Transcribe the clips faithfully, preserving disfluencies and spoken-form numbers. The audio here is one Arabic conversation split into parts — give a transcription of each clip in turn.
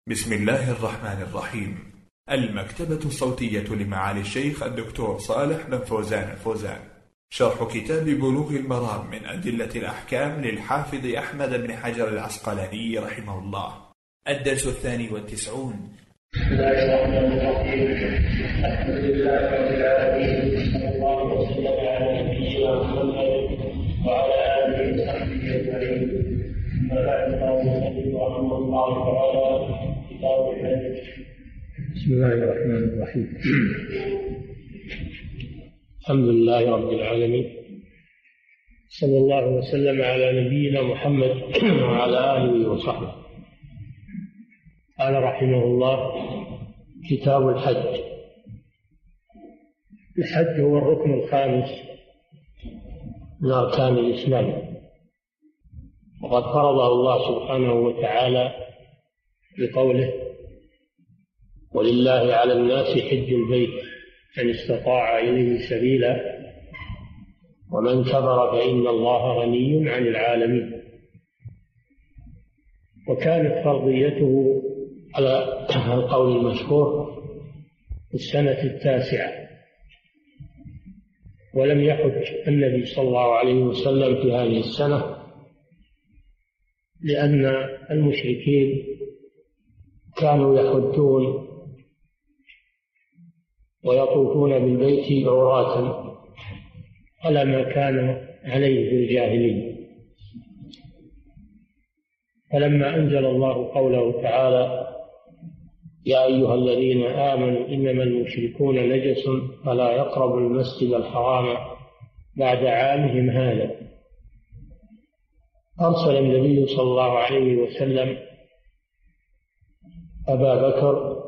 بسم الله الرحمن الرحيم. المكتبة الصوتية لمعالي الشيخ الدكتور صالح بن فوزان الفوزان، شرح كتاب بلوغ المرام من أدلة الأحكام للحافظ أحمد بن حجر العسقلاني رحمه الله، الدرس الثاني والتسعون. بسم الله الرحمن الرحيم. الحمد لله رب العالمين، صلى الله وسلم على نبينا محمد وعلى آله وصحبه أجمعين. أما بعد، قال المصنف رحمه الله تعالى: كتاب الحج. بسم الله الرحمن الرحيم. الحمد لله رب العالمين، صلى الله وسلم على نبينا محمد وعلى آله وصحبه. قال رحمه الله: كتاب الحج. الحج هو الركن الخامس من أركان الإسلام، وقد فرضه الله سبحانه وتعالى بقوله: ولله على الناس حج البيت من استطاع إليه سبيلا ومن كفر فإن الله غني عن العالمين. وكانت فرضيته على القول المشهور في السنة التاسعة، ولم يحج النبي صلى الله عليه وسلم في هذه السنة لأن المشركين كانوا يحجون ويطوفون بالبيت عراة على ما كان عليه في الجاهلية. فلما أنزل الله قوله تعالى: يا أيها الذين آمنوا إنما المشركون نجس فلا يقربوا المسجد الحرام بعد عامهم هذا، أرسل النبي صلى الله عليه وسلم أبا بكر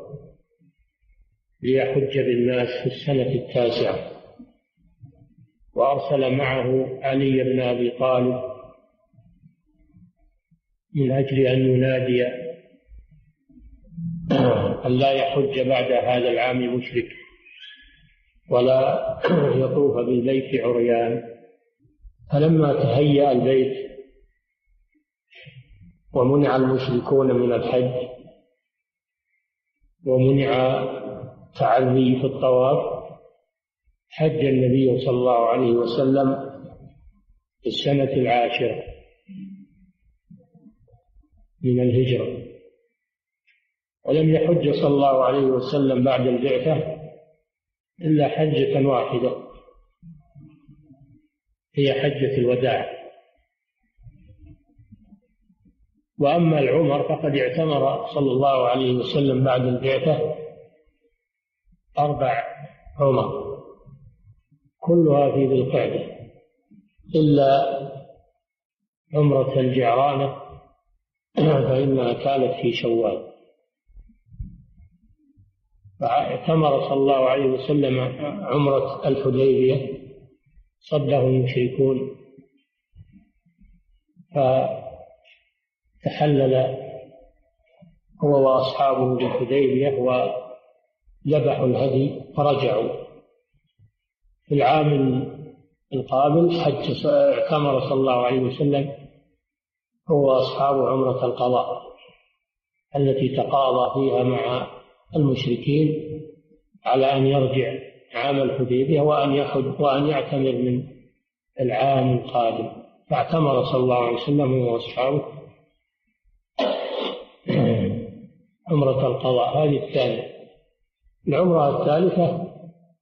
ليحج بالناس في السنة التاسعة، وأرسل معه علي بن أبي طالب من أجل أن ينادي أن لا يحج بعد هذا العام مشرك ولا يطوف بالبيت عريان. فلما تهيأ البيت ومنع المشركون من الحج ومنع تعري في الطواف، حج النبي صلى الله عليه وسلم في السنة العاشرة من الهجرة، ولم يحج صلى الله عليه وسلم بعد البعثة إلا حجة واحدة، هي حجة الوداع. وأما العمر فقد اعتمر صلى الله عليه وسلم بعد البعثة أربع عمر كلها في ذي القعدة إلا عمرة الجعرانة فإنها كانت في شوال. فاعتمر صلى الله عليه وسلم عمرة الحديبية، صده المشركون فتحلل هو وأصحابه بالحديبية وذبحوا الهدي فرجعوا. في العام القابل حج اعتمر صلى الله عليه وسلم هو وأصحابه عمرة القضاء التي تقاضى فيها مع المشركين على أن يرجع عام الحديبية وأن يحج وأن يعتمر من العام القادم. فاعتمر صلى الله عليه وسلم هو وأصحابه عمرة القضاء، هذه الثانية. العمرة الثالثة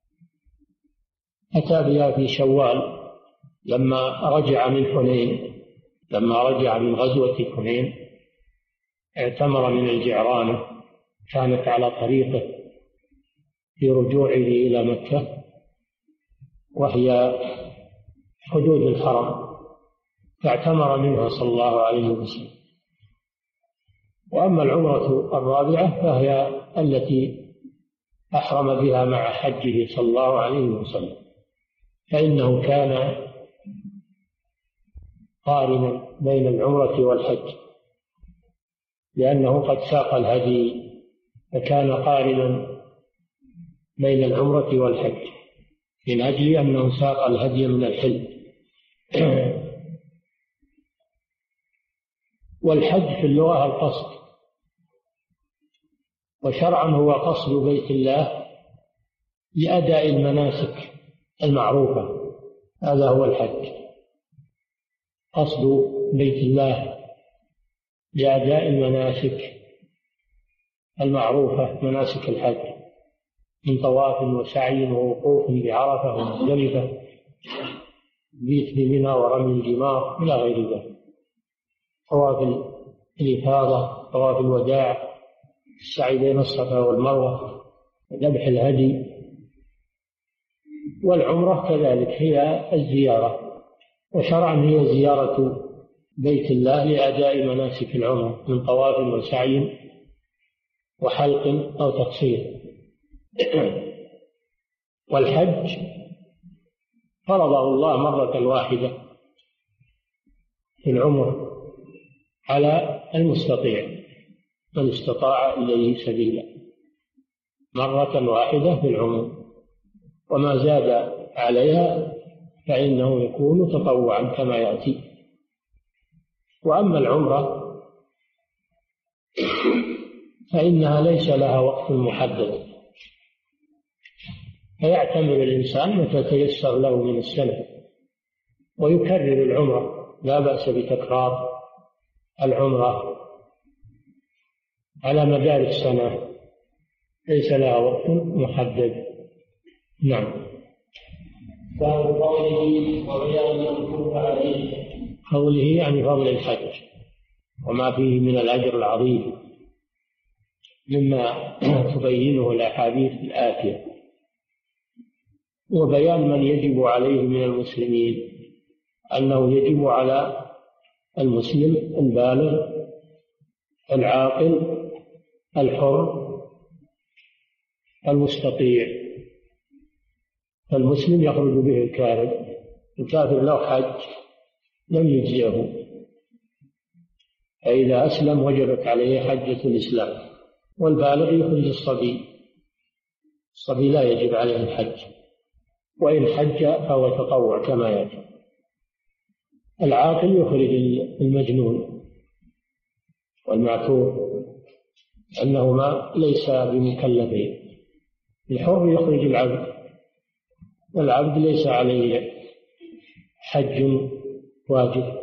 أتى بها في شوال لما رجع من حنين، لما رجع من غزوة حنين اعتمر من الجعرانة، كانت على طريقه في رجوعه إلى مكة وهي حدود الحرم، فاعتمر منها صلى الله عليه وسلم. وأما العمرة الرابعة فهي التي أحرم بها مع حجه صلى الله عليه وسلم، فإنه كان قارنا بين العمرة والحج لأنه قد ساق الهدي، فكان قارنا بين العمرة والحج من أجل أنه ساق الهدي من الحل. والحج في اللغة القصد، وشرعا هو قصد بيت الله لأداء المناسك المعروفة، هذا هو الحج، قصد بيت الله لأداء المناسك المعروفة، مناسك الحج من طواف وسعي ووقوف بعرفة ومزدلفة، بيت بمنى ورمي الجمار إلى غير ذلك، طواف الإفاضة، طواف الوداع، السعي بين الصفا والمروة، ذبح الهدي. والعمرة كذلك هي الزيارة، وشرعا هي زيارة بيت الله لأداء مناسك العمرة من طواف وسعي وحلق أو تقصير. والحج فرضه الله مرة واحدة في العمر على المستطيع من استطاع إليه سبيلا، مرة واحدة في العمر، وما زاد عليها فإنه يكون تطوعا كما يأتي. وأما العمرة فإنها ليس لها وقت محدد، فيعتمر الإنسان متى تيسر له من السنة ويكرر العمرة، لا بأس بتكرار العمرة على مدار السنة، ليس لها وقت محدد. نعم. قوله يعني فضل الحج وما فيه من الأجر العظيم مما تبينه الأحاديث الآتية، وبيان من يجب عليه من المسلمين، أنه يجب على المسلم البالغ العاقل الحر المستطيع. فالمسلم يخرج به الكافر، الكافر لو حج لم يجزئه، فإذا أسلم وجبت عليه حجة الإسلام. والبالغ يخرج الصبي، الصبي لا يجب عليه الحج، وإن حج فهو تطوع كما يجب. العاقل يخرج المجنون والمعتوه أنهما ليس بمكلفين. الحر يخرج العبد، والعبد ليس عليه حج واجب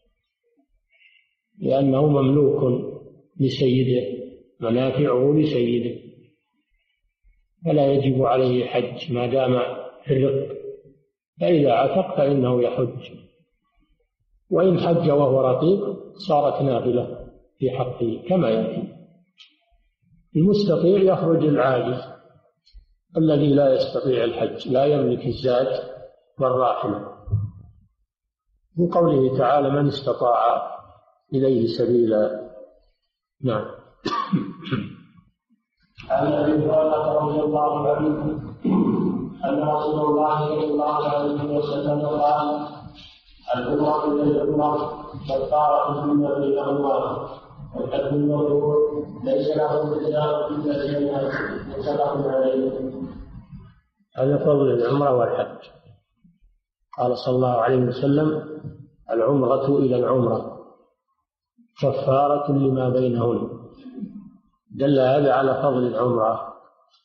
لأنه مملوك لسيده، منافعه لسيده، فلا يجب عليه حج ما دام في الرق، فإذا عتق فإنه يحج، وإن حج وهو رقيق صارت نافلة في حقه كما يأتي. المستطيع يخرج العاجز الذي لا يستطيع الحج، لا يملك الزاد والراحلة، من قوله تعالى من استطاع إليه سبيلا. نعم. عن ابي هريره رضي الله عنه ان رسول الله صلى الله عليه وسلم قال العمره الى العمره كفاره فيما بينهما، والحج المبرور ليس له جزاء الا الجنه، متفق عليه. هذا فضل العمره والحج. قال صلى الله عليه وسلم العمره الى العمره كفاره لما بينهن، دل هذا على فضل العمرة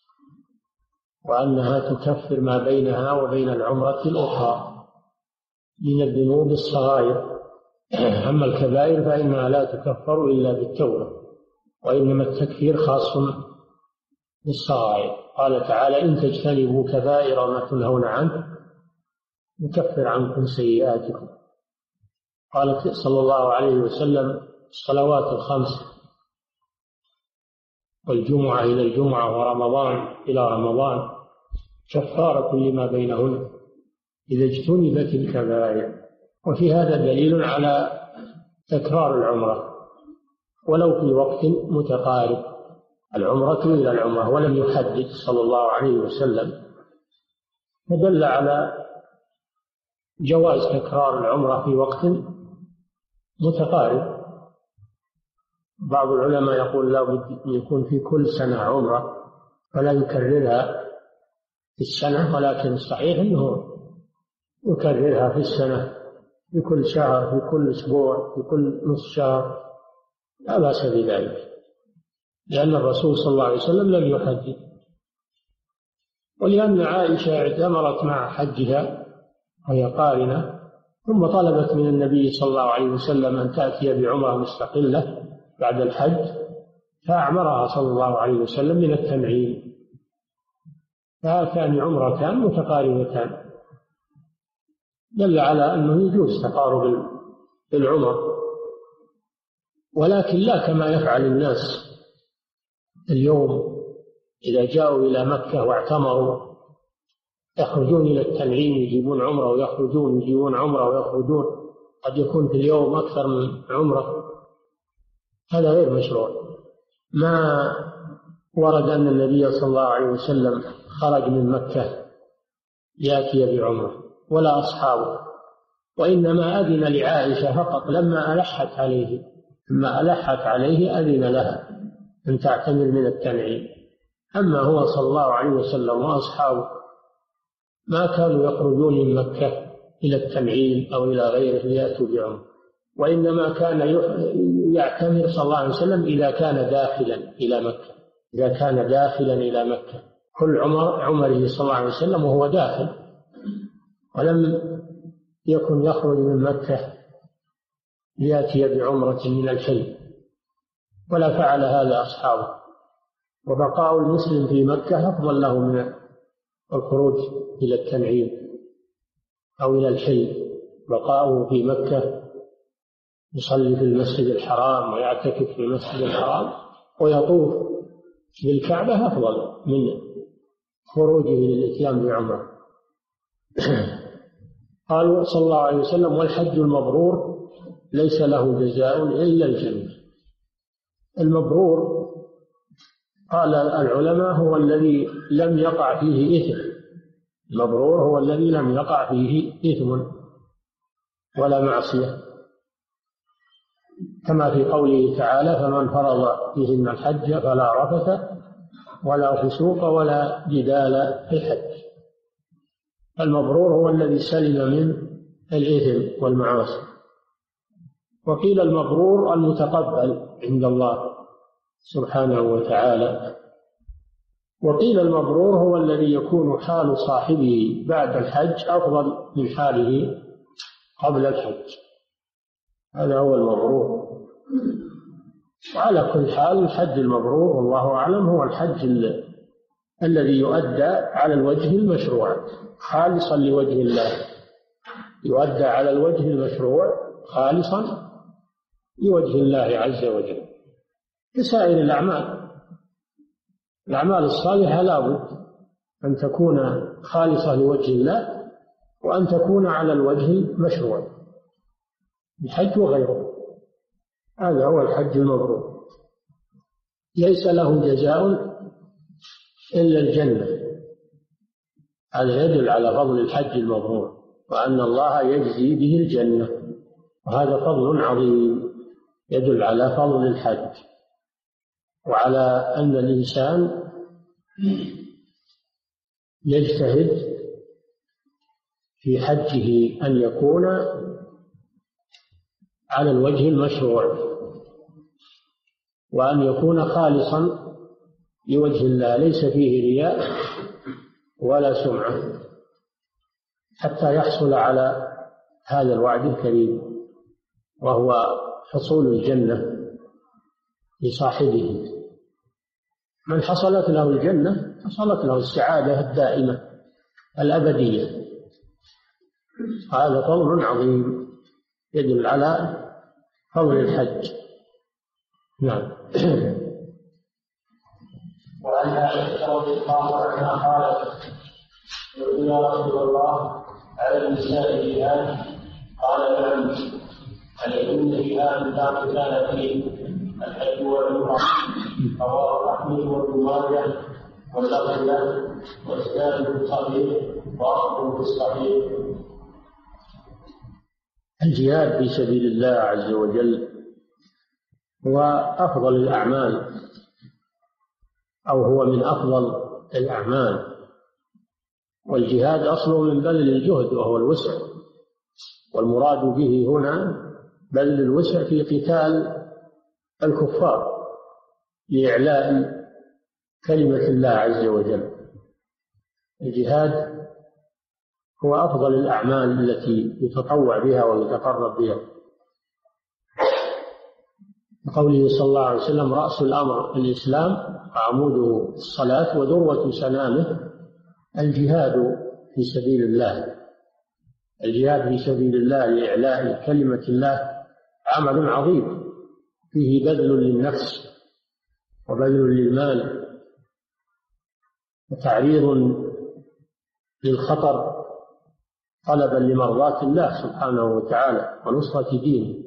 وأنها تكفر ما بينها وبين العمرة الأخرى من الذنوب الصغائر. أما الكبائر فإنها لا تكفر إلا بالتوبة، وإنما التكفير خاص بالصغائر. قال تعالى إن تجتنبوا كبائر ما تنهون عنه نكفر عنكم سيئاتكم. قال صلى الله عليه وسلم الصلوات الخمس والجمعة إلى الجمعة ورمضان إلى رمضان كفارة لما بينهن إذا اجتنبت الكبائر. وفي هذا دليل على تكرار العمرة ولو في وقت متقارب، العمرة إلى العمرة، ولم يحدد صلى الله عليه وسلم، فدل على جواز تكرار العمرة في وقت متقارب. بعض العلماء يقول لا بد يكون في كل سنة عمرة فلا يكررها في السنة، ولكن الصحيح أنه يكررها في السنة، في كل شهر، في كل أسبوع، في كل نصف شهر، لا بأس بذلك، لأن الرسول صلى الله عليه وسلم لم يحدد، ولأن عائشة اعتمرت مع حجها وهي قارنة، ثم طلبت من النبي صلى الله عليه وسلم أن تأتي بعمرة مستقلة بعد الحج، فأعمرها صلى الله عليه وسلم من التنعيم، فهاتان عمرتان متقاربتان، دل على أنه يجوز تقارب العمر، ولكن لا كما يفعل الناس اليوم إذا جاءوا إلى مكة واعتمروا يخرجون إلى التنعيم يجيبون عمرة ويخرجون يجيبون عمرة ويخرجون، قد يكون في اليوم أكثر من عمرة، هذا غير مشروع. ما ورد أن النبي صلى الله عليه وسلم خرج من مكة يأتي بعمرة ولا أصحابه، وإنما أذن لعائشة فقط لما ألحت عليه لما ألحت عليه أذن لها أن تعتمر من التنعيم. أما هو صلى الله عليه وسلم وأصحابه ما كانوا يخرجون من مكة إلى التنعيم أو إلى غيره ليأتوا بعمرة، وإنما كان يعتمر صلى الله عليه وسلم إذا كان داخلا إلى مكة إذا كان داخلا إلى مكة كل عمر عمره صلى الله عليه وسلم وهو داخل، ولم يكن يخرج من مكة ليأتي بعمرة من الحل، ولا فعل هذا أصحابه. وبقاء المسلم في مكة أفضل له من الخروج إلى التنعيم أو إلى الحل. بقاؤه في مكة يصلي في المسجد الحرام ويعتكف في المسجد الحرام ويطوف بالكعبة أفضل من خروجه للإتيان بعمرة. قال صلى الله عليه وسلم: والحج المبرور ليس له جزاء إلا الجنة. المبرور قال العلماء هو الذي لم يقع فيه إثم، المبرور هو الذي لم يقع فيه إثم ولا معصية، كما في قوله تعالى: فمن فرض فيهن الحج فلا رفث ولا فسوق ولا جدال في الحج. المبرور هو الذي سلم من الإثم والمعاصي. وقيل المبرور المتقبل عند الله سبحانه وتعالى. وقيل المبرور هو الذي يكون حال صاحبه بعد الحج أفضل من حاله قبل الحج، هذا هو المبرور. وعلى كل حال الحج المبرور والله أعلم هو الحج الذي يؤدى على الوجه المشروع خالصا لوجه الله، يؤدى على الوجه المشروع خالصا لوجه الله عز وجل. كسائر الأعمال، الأعمال الصالحة لا بد أن تكون خالصة لوجه الله وأن تكون على الوجه المشروع، الحج وغيره، هذا هو الحج المبرور. ليس له جزاء إلا الجنة، هذا يدل على فضل الحج المبرور وأن الله يجزي به الجنة، وهذا فضل عظيم يدل على فضل الحج وعلى أن الإنسان يجتهد في حجه أن يكون على الوجه المشروع وأن يكون خالصا لوجه الله ليس فيه رياء ولا سمعة، حتى يحصل على هذا الوعد الكريم وهو حصول الجنة لصاحبه. من حصلت له الجنة حصلت له السعادة الدائمة الأبدية، هذا فضل عظيم يدل على فضل الحج. نعم. وعن عائشة رضي الله عنها قالت: يا رسول الله على النساء جهاد؟ قال: نعم. عليهن جهاد لا قتال فيه الحج والعمرة. رواه أحمد وابن ماجه واللفظ له وإسناده صحيح وأصله في الصحيح. الجهاد في سبيل الله عز وجل هو أفضل الأعمال، أو هو من أفضل الأعمال، والجهاد أصله من بذل الجهد وهو الوسع، والمراد به هنا بذل الوسع في قتال الكفار، لإعلاء كلمة الله عز وجل. الجهاد هو أفضل الأعمال التي يتطوع بها ويتقرب بها. قوله صلى الله عليه وسلم: رأس الأمر الإسلام وعموده الصلاة وذروة سنامه الجهاد في سبيل الله. الجهاد في سبيل الله لإعلاء كلمة الله عمل عظيم، فيه بذل للنفس وبذل للمال وتعريض للخطر طلبا لمرضاة الله سبحانه وتعالى ونصرة دينه.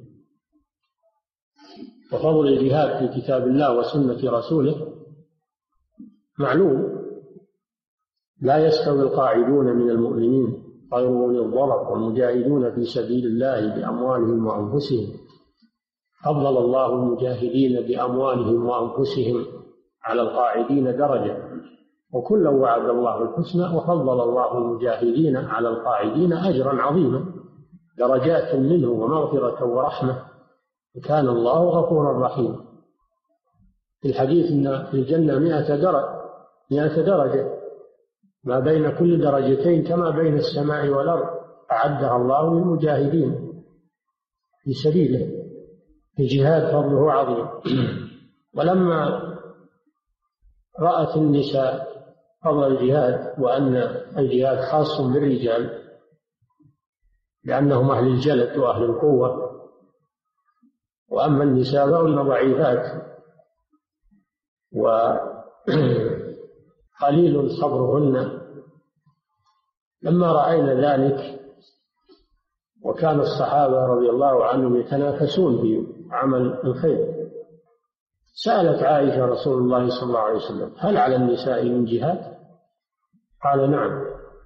وفضل الجهاد في كتاب الله وسنة رسوله معلوم: لا يستوي القاعدون من المؤمنين غير أولي الضرر والمجاهدون في سبيل الله بأموالهم وأنفسهم. فضل الله المجاهدين بأموالهم وأنفسهم على القاعدين درجة، وكلا وعد الله الحسنى، وفضل الله المجاهدين على القاعدين أجرا عظيما، درجات منه ومغفرة ورحمة، وكان الله غفورا رحيما. في الحديث إن في الجنة مئة درجة مئة درجة ما بين كل درجتين كما بين السماء والأرض، أعدها الله للمجاهدين في سبيله. الجهاد فضله عظيم. ولما رأت النساء فضل الجهاد وأن الجهاد خاص بالرجال لأنهم أهل الجلد وأهل القوة، وأما النساء فهن ضعيفات وقليل صبرهن، لما رأينا ذلك وكان الصحابة رضي الله عنهم يتنافسون في عمل الخير، سألت عائشة رسول الله صلى الله عليه وسلم: هل على النساء من جهاد؟ قال: نعم،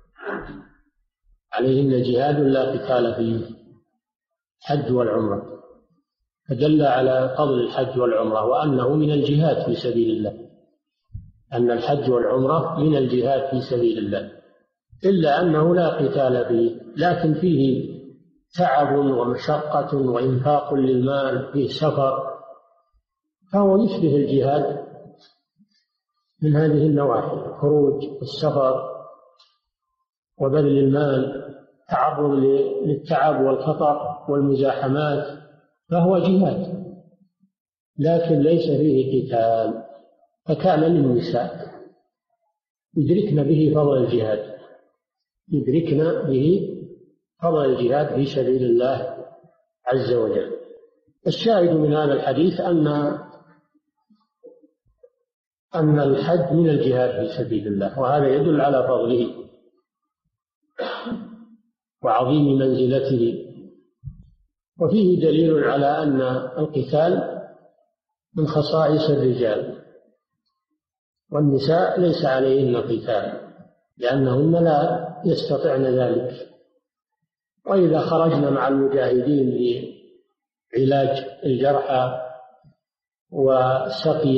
عليهن جهاد لا قتال فيه، الحج والعمرة. فدل على فضل الحج والعمرة وأنه من الجهاد في سبيل الله، أن الحج والعمرة من الجهاد في سبيل الله، إلا أنه لا قتال فيه، لكن فيه تعب ومشقة وإنفاق للمال، فيه سفر، فهو يشبه الجهاد من هذه النواحي: الخروج والسفر وبذل المال، تعرض للتعب والخطر والمزاحمات، فهو جهاد، لكن ليس فيه قتال. فكان للنساء يدركن به فضل الجهاد، يدركن به فضل الجهاد في سبيل الله عز وجل. الشاهد من هذا الحديث أن أن الحج من الجهاد في سبيل الله، وهذا يدل على فضله وعظيم منزلته. وفيه دليل على أن القتال من خصائص الرجال، والنساء ليس عليهن قتال لأنهن لا يستطعن ذلك. وإذا خرجنا مع المجاهدين لعلاج الجرحى وسقي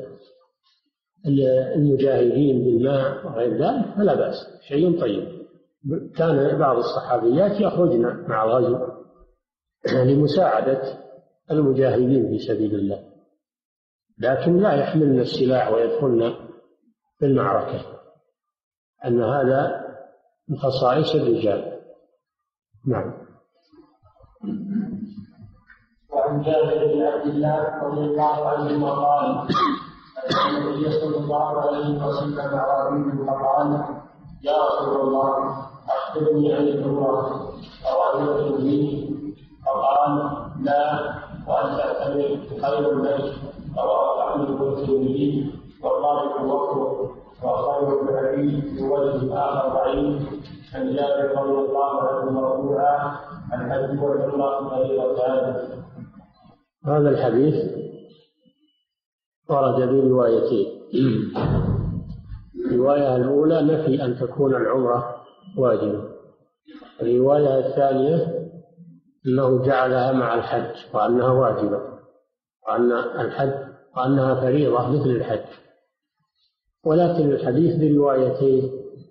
المجاهدين بالماء وغير ذلك فلا بأس، شيء طيب. كان بعض الصحابيات يخرجن مع الغزو لمساعدة المجاهدين في سبيل الله، لكن لا يحملن السلاح ويدخلن في المعركة، أن هذا من خصائص الرجال. نعم. وعن جابر بن عبد الله رضي الله عنهما قال: النبي صلى الله عليه وسلم أعرابي فقال: يا رسول الله أخبرني عن العمرة أرأيت لي؟ فقال: لا، وأن تعتمر خير لك. رواه أحمد والترمذي والرابع وقته، وخير الحديث بوجه آخر ضعيف عن جابر رضي الله عنه مرفوعا: الحج والعمرة فريضتان. هذا الحديث ورد بروايتين. الرواية الأولى نفي أن تكون العمرة واجبة، الرواية الثانية أنه جعلها مع الحج وأنها واجبة، وأن الحج وأنها فريضة مثل الحج. ولكن الحديث بروايتين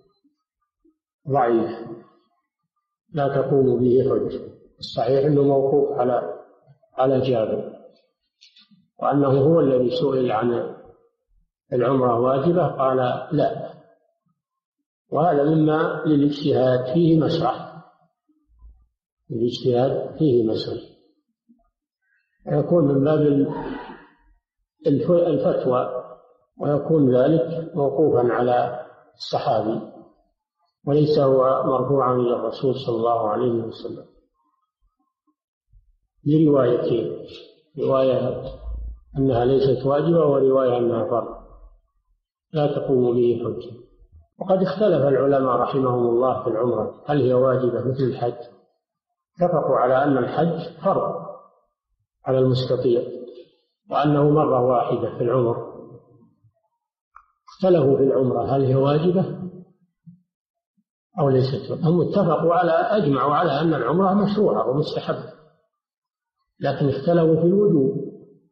ضعيف لا تقوم به حجة. الصحيح أنه موقوف على على جابر، وأنه هو الذي سئل عن العمرة واجبة قال لا، وهذا مما للاجتهاد فيه مسرح، الاجتهاد فيه مسرح، يكون من باب الفتوى، ويكون ذلك موقوفا على الصحابي وليس هو مرفوعا إلى الرسول صلى الله عليه وسلم بروايتين، رواية أنها ليست واجبة ورواية أنها فرض لا تقوم به حجة. وقد اختلف العلماء رحمهم الله في العمرة هل هي واجبة مثل الحج؟ اتفقوا على أن الحج فرض على المستطيع وأنه مرة واحدة في العمر. اختلفوا في العمرة هل هي واجبة أو ليست. هم اتفقوا على أجمعوا على أن العمرة مشروعة ومستحبة، لكن اختلفوا في الوجوب.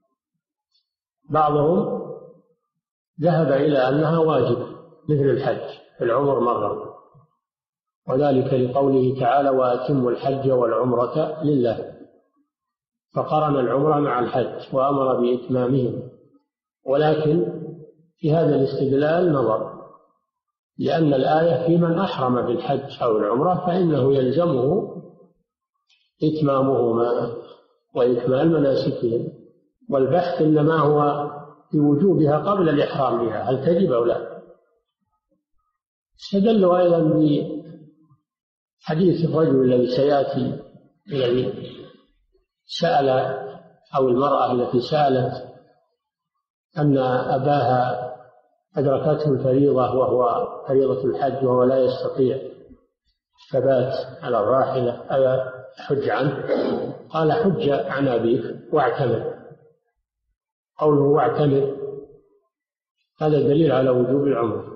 بعضهم ذهب إلى أنها واجبة مثل الحج في العمر مرة، وذلك لقوله تعالى وأتموا الحج والعمرة لله، فقرن العمرة مع الحج وأمر بإتمامهم. ولكن في هذا الاستدلال نظر، لأن الآية في من أحرم بالحج أو العمرة فإنه يلزمه إتمامهما وإكمال مناسكهم، والبحث إنما هو في وجوبها قبل الإحرام بها هل تجب أو لا. استدلوا أيضا بحديث الرجل الذي سيأتي، الذي سأل أو المرأة التي سألت أن أباها أدركته الفريضة وهو فريضة الحج وهو لا يستطيع الثبات على الراحلة ألا حج عنه؟ قال حج عن أبيك واعتمر. قوله واعتمر هذا دليل على وجوب العمرة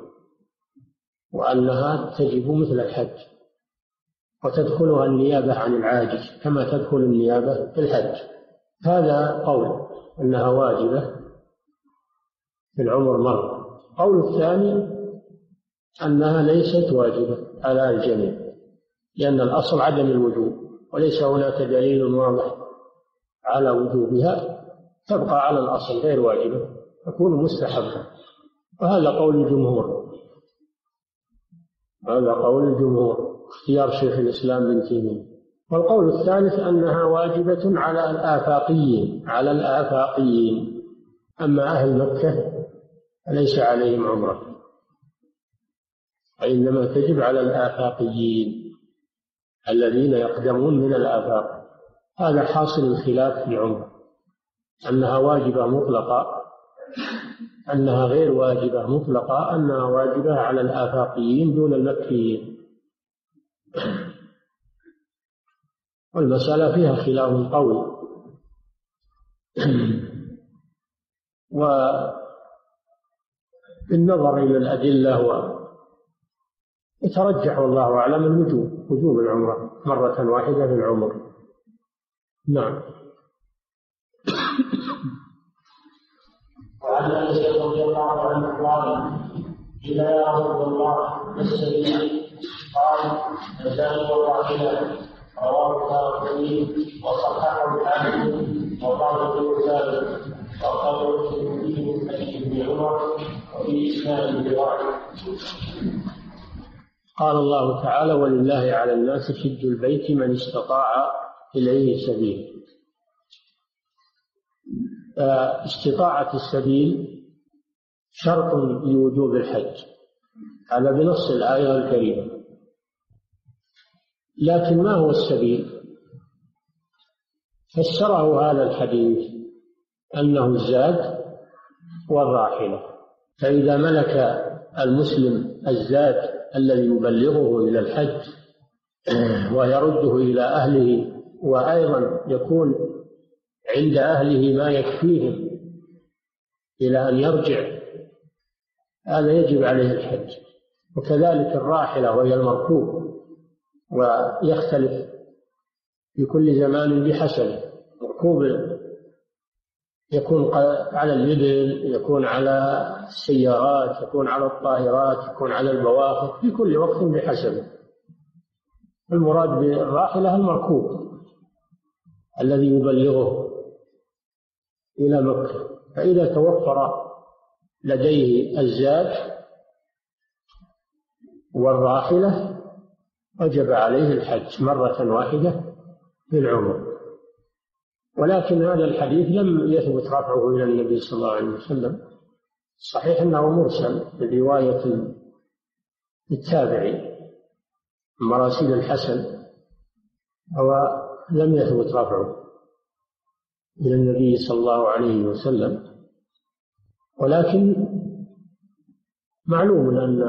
وأنها تجب مثل الحج، وتدخلها النيابة عن العاجز كما تدخل النيابة في الحج. هذا قول أنها واجبة في العمر مرة. قول الثاني أنها ليست واجبة على الجميع، لأن الأصل عدم الوجوب وليس هناك دليل واضح على وجوبها، تبقى على الأصل غير واجبة تكون مستحبة. وهذا قول الجمهور، هذا قول الجمهور اختيار شيخ الإسلام ابن تيمية. والقول الثالث أنها واجبة على الآفاقيين، على الآفاقيين، أما أهل مكة فليس عليهم عمرة، وإنما تجب على الآفاقيين الذين يقدمون من الآفاق. هذا حاصل الخلاف في العمرة، أنها واجبة مطلقة، أنها غير واجبة مطلقة، أنها واجبة على الآفاقيين دون المكيين. والمسألة فيها خلاف قوي. وبالنظر إلى الأدلة يترجح والله أعلم الوجوب، وجوب العمرة مرة واحدة في العمر. نعم. وعن انس رضي الله عنه قال قيل يا رسول الله ما السبيل؟ قال الزاني والراحله. رواه الترمذي وصححه الحاكم وقال ابن ثابت وقال الترمذي من حديث ابن عمر وفي اسناد روايه. قال الله تعالى ولله على الناس حج البيت من استطاع إليه سبيل. استطاعة السبيل شرط لوجوب الحج، هذا بنص الآية الكريمة. لكن ما هو السبيل؟ فسره هذا الحديث أنه الزاد والراحلة. فإذا ملك المسلم الزاد الذي يبلغه إلى الحج ويرده إلى أهله، وأيضا يكون عند أهله ما يكفيهم إلى أن يرجع، هذا يجب عليه الحج. وكذلك الراحلة وهي المركوب، ويختلف في كل زمان بحسبه. مركوب يكون على الإبل، يكون على السيارات، يكون على الطائرات، يكون على البواخر، في كل وقت بحسبه. المراد بالراحلة المركوب الذي يبلغه إلى مكة، فإذا توفر لديه الزاد والراحلة وجب عليه الحج مرة واحدة في العمر. ولكن هذا الحديث لم يثبت رفعه إلى النبي صلى الله عليه وسلم، صحيح أنه مرسل برواية التابعي مراسيل الحسن، ولم يثبت رفعه إلى النبي صلى الله عليه وسلم. ولكن معلوم أن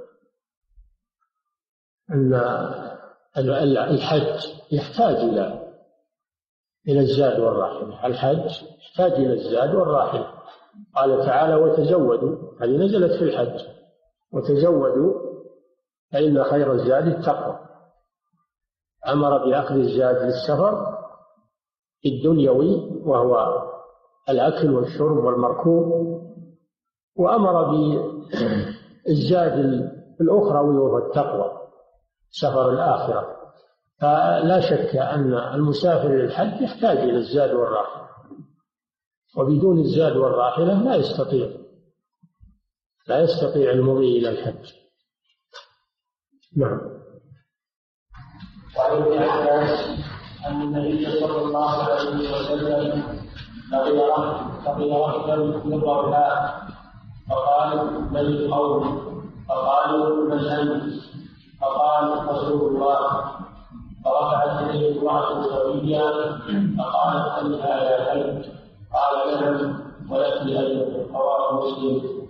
أن الحج يحتاج إلى إلى الزاد والراحلة. الحج يحتاج إلى الزاد والراحلة. قال تعالى: وتزودوا، هذه نزلت في الحج: وتزودوا فإن خير الزاد التقوى. أمر بأخذ الزاد للسفر الدنيوي وهو الأكل والشرب والمركوب، وأمر بالزاد الأخروي وهو التقوى، سفر الآخرة. فلا شك أن المسافر للحج يحتاج إلى الزاد والراحلة، وبدون الزاد والراحلة لا يستطيع لا يستطيع المضي إلى الحج. نعم. وعن ابن عباس أن النبي صلى الله عليه وسلم لقي ركبا من الركاب فقال: من القوم؟ فقالوا: من أنت؟ فقال: رسول الله. فرفعت إليه امرأة سوية فقالت: هل هذا حج؟ قال: نعم ولك أجر. رواه مسلم.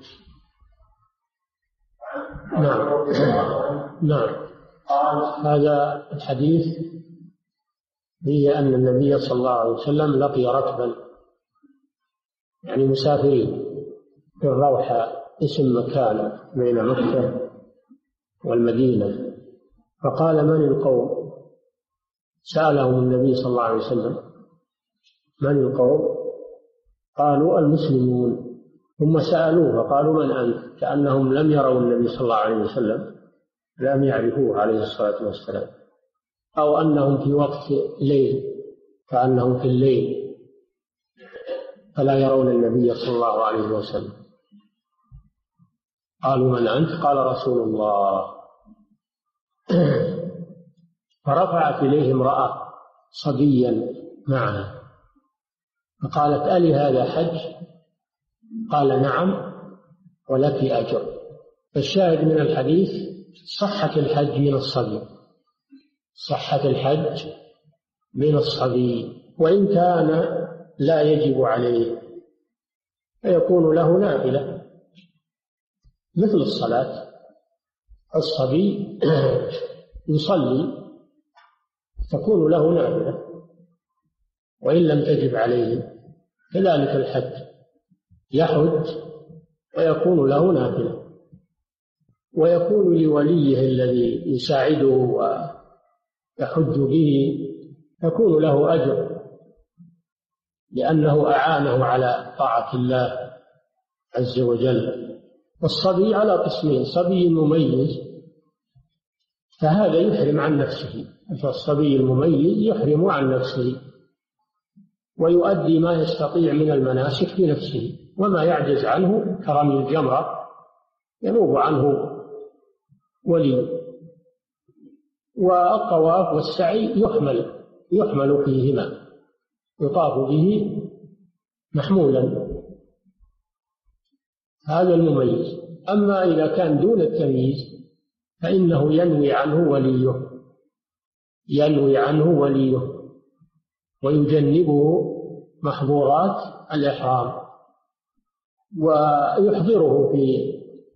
نعم. نعم. هذا الحديث هي أن النبي صلى الله عليه وسلم لقي ركبا، يعني مسافرين، في الروحة، اسم مكان بين مكة والمدينة. فقال: من القوم؟ سألهم النبي صلى الله عليه وسلم: من القوم؟ قالوا: المسلمون. ثم سألوه فقالوا: من أنت؟ كأنهم لم يروا النبي صلى الله عليه وسلم، لم يعرفوه عليه الصلاة والسلام، أو أنهم في وقت ليل، كأنهم في الليل فلا يرون النبي صلى الله عليه وسلم. قالوا: من أنت؟ قال: رسول الله. فرفعت إليه امرأة صبيا معها فقالت: ألي هذا حج؟ قال: نعم ولك أجر. فالشاهد من الحديث صحة الحج من الصبي، صحة الحج من الصبي، وإن كان لا يجب عليه فيكون له نافلة مثل الصلاة. الصبي يصلي تكون له نافلة وإن لم تجب عليه، كذلك الحج يحج ويكون له نافلة، ويكون لوليه الذي يساعده ويحج به يكون له أجر لأنه أعانه على طاعة الله عز وجل. والصبي على قسمين: صبي مميز فهذا يحرم عن نفسه، فالصبي المميز يحرم عن نفسه ويؤدي ما يستطيع من المناسك بنفسه، وما يعجز عنه كرمي الجمرة ينوب عنه ولي. والطواف والسعي يحمل يحمل فيهما، يطاف به محمولا، هذا المميز. أما إذا كان دون التمييز فإنه ينوي عنه وليه ينوي عنه وليه ويجنبه محظورات الإحرام، ويحضره في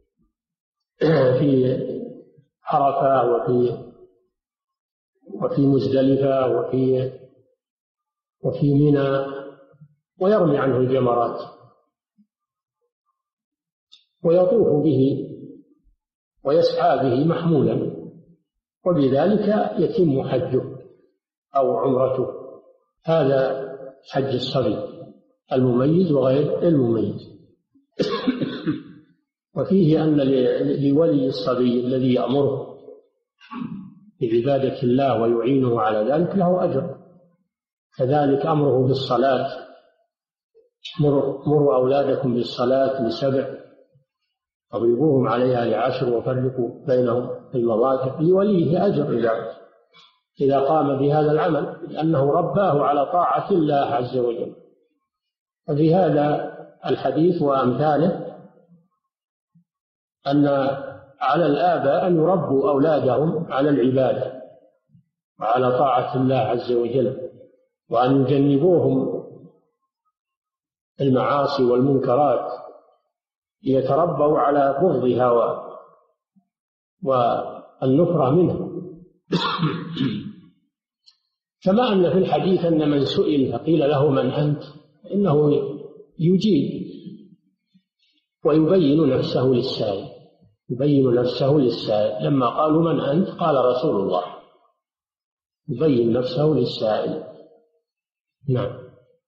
في عرفة وفي وفي مزدلفة وفي وفي منى، ويرمي عنه الجمرات ويطوف به ويسعى به محمولا، وبذلك يتم حجه أو عمرته. هذا حج الصبي المميز وغير المميز. وفيه أن لولي الصبي الذي يأمره بعبادة الله ويعينه على ذلك له أجر، كذلك أمره بالصلاة مروا, مروا أولادكم بالصلاة لسبع واضربوهم عليها لعشر وفرقوا بينهم في المضاجع لوليه أجر إذا إذا قام بهذا العمل لأنه رباه على طاعة الله عز وجل. وفي هذا الحديث وأمثاله أن على الآباء أن يربوا أولادهم على العبادة وعلى طاعة الله عز وجل، وأن يجنبوهم المعاصي والمنكرات ليتربوا على بغضها والنفرة منها. كما أن في الحديث أن من سئل فقيل له من أنت إنه يجيب ويبين نفسه للسائل، يبين نفسه للسائل. لما قالوا من أنت قال رسول الله، يبين نفسه للسائل. نعم.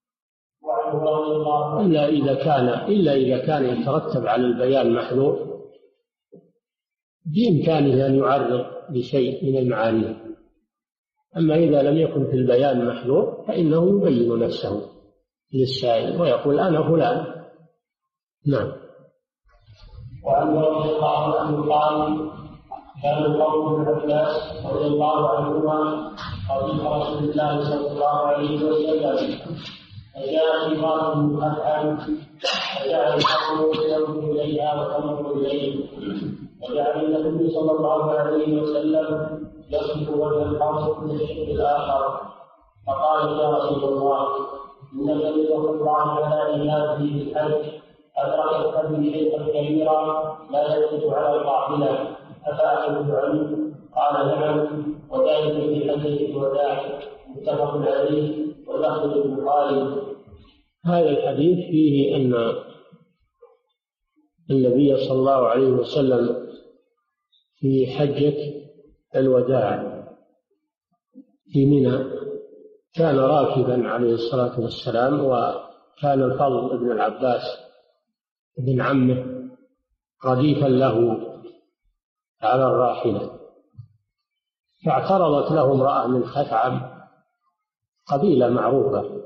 إلا إذا كان إلا إذا كان يترتب على البيان محذور بإمكانه أن يعرض بشيء من المعاني. أما إذا لم يكن في البيان محذور فإنه يبين نفسه للسائل ويقول أنا فلان. نعم. وعن رضي الله عنه قال كان القوم من الناس رضي الله عنهما قبيل رسول الله صلى الله عليه وسلم فجاء شيطان من أفعال فجعل الحكم ينظر إليها وتنظر إليه، وجعل النبي صلى الله عليه وسلم يصف وجه الخاص من الشيء الآخر، فقال يا رسول الله إن الذي يدخل الله على عباده بالحج أدركت به شيئا كبيرا لا يثبت على القاعدة أفأعلم عنه؟ قال نعم، وذلك في حجة الوداع، متفق عليه ولفظ البخاري. هذا الحديث فيه أن النبي صلى الله عليه وسلم في حجة الوداع في منى كان راكبا عليه الصلاة والسلام، وكان الفضل بن العباس بن عمه رديفا له على الراحلة، فاعترضت له امرأة من خثعم قبيلة معروفة،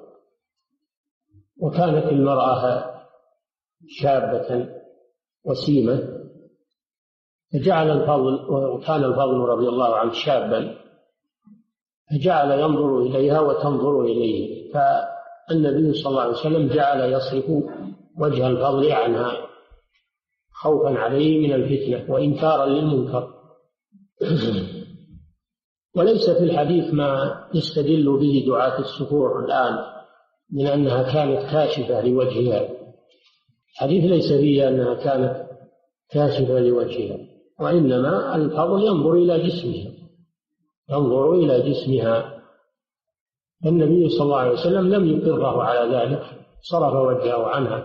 وكانت المرأة شابة وسيمة، فجعل الفضل وكان الفضل رضي الله عنه شابا فجعل ينظر إليها وتنظر إليه، فالنبي صلى الله عليه وسلم جعل يصرف وجه الفضل عنها خوفا عليه من الفتنة وإنكارا للمنكر. وليس في الحديث ما يستدل به دعاة السفور الآن من أنها كانت كاشفة لوجهها. الحديث ليس فيه أنها كانت كاشفة لوجهها، وإنما الفضل ينظر إلى جسمها ينظر إلى جسمها النبي صلى الله عليه وسلم لم يقره على ذلك، صرف وجهه عنها.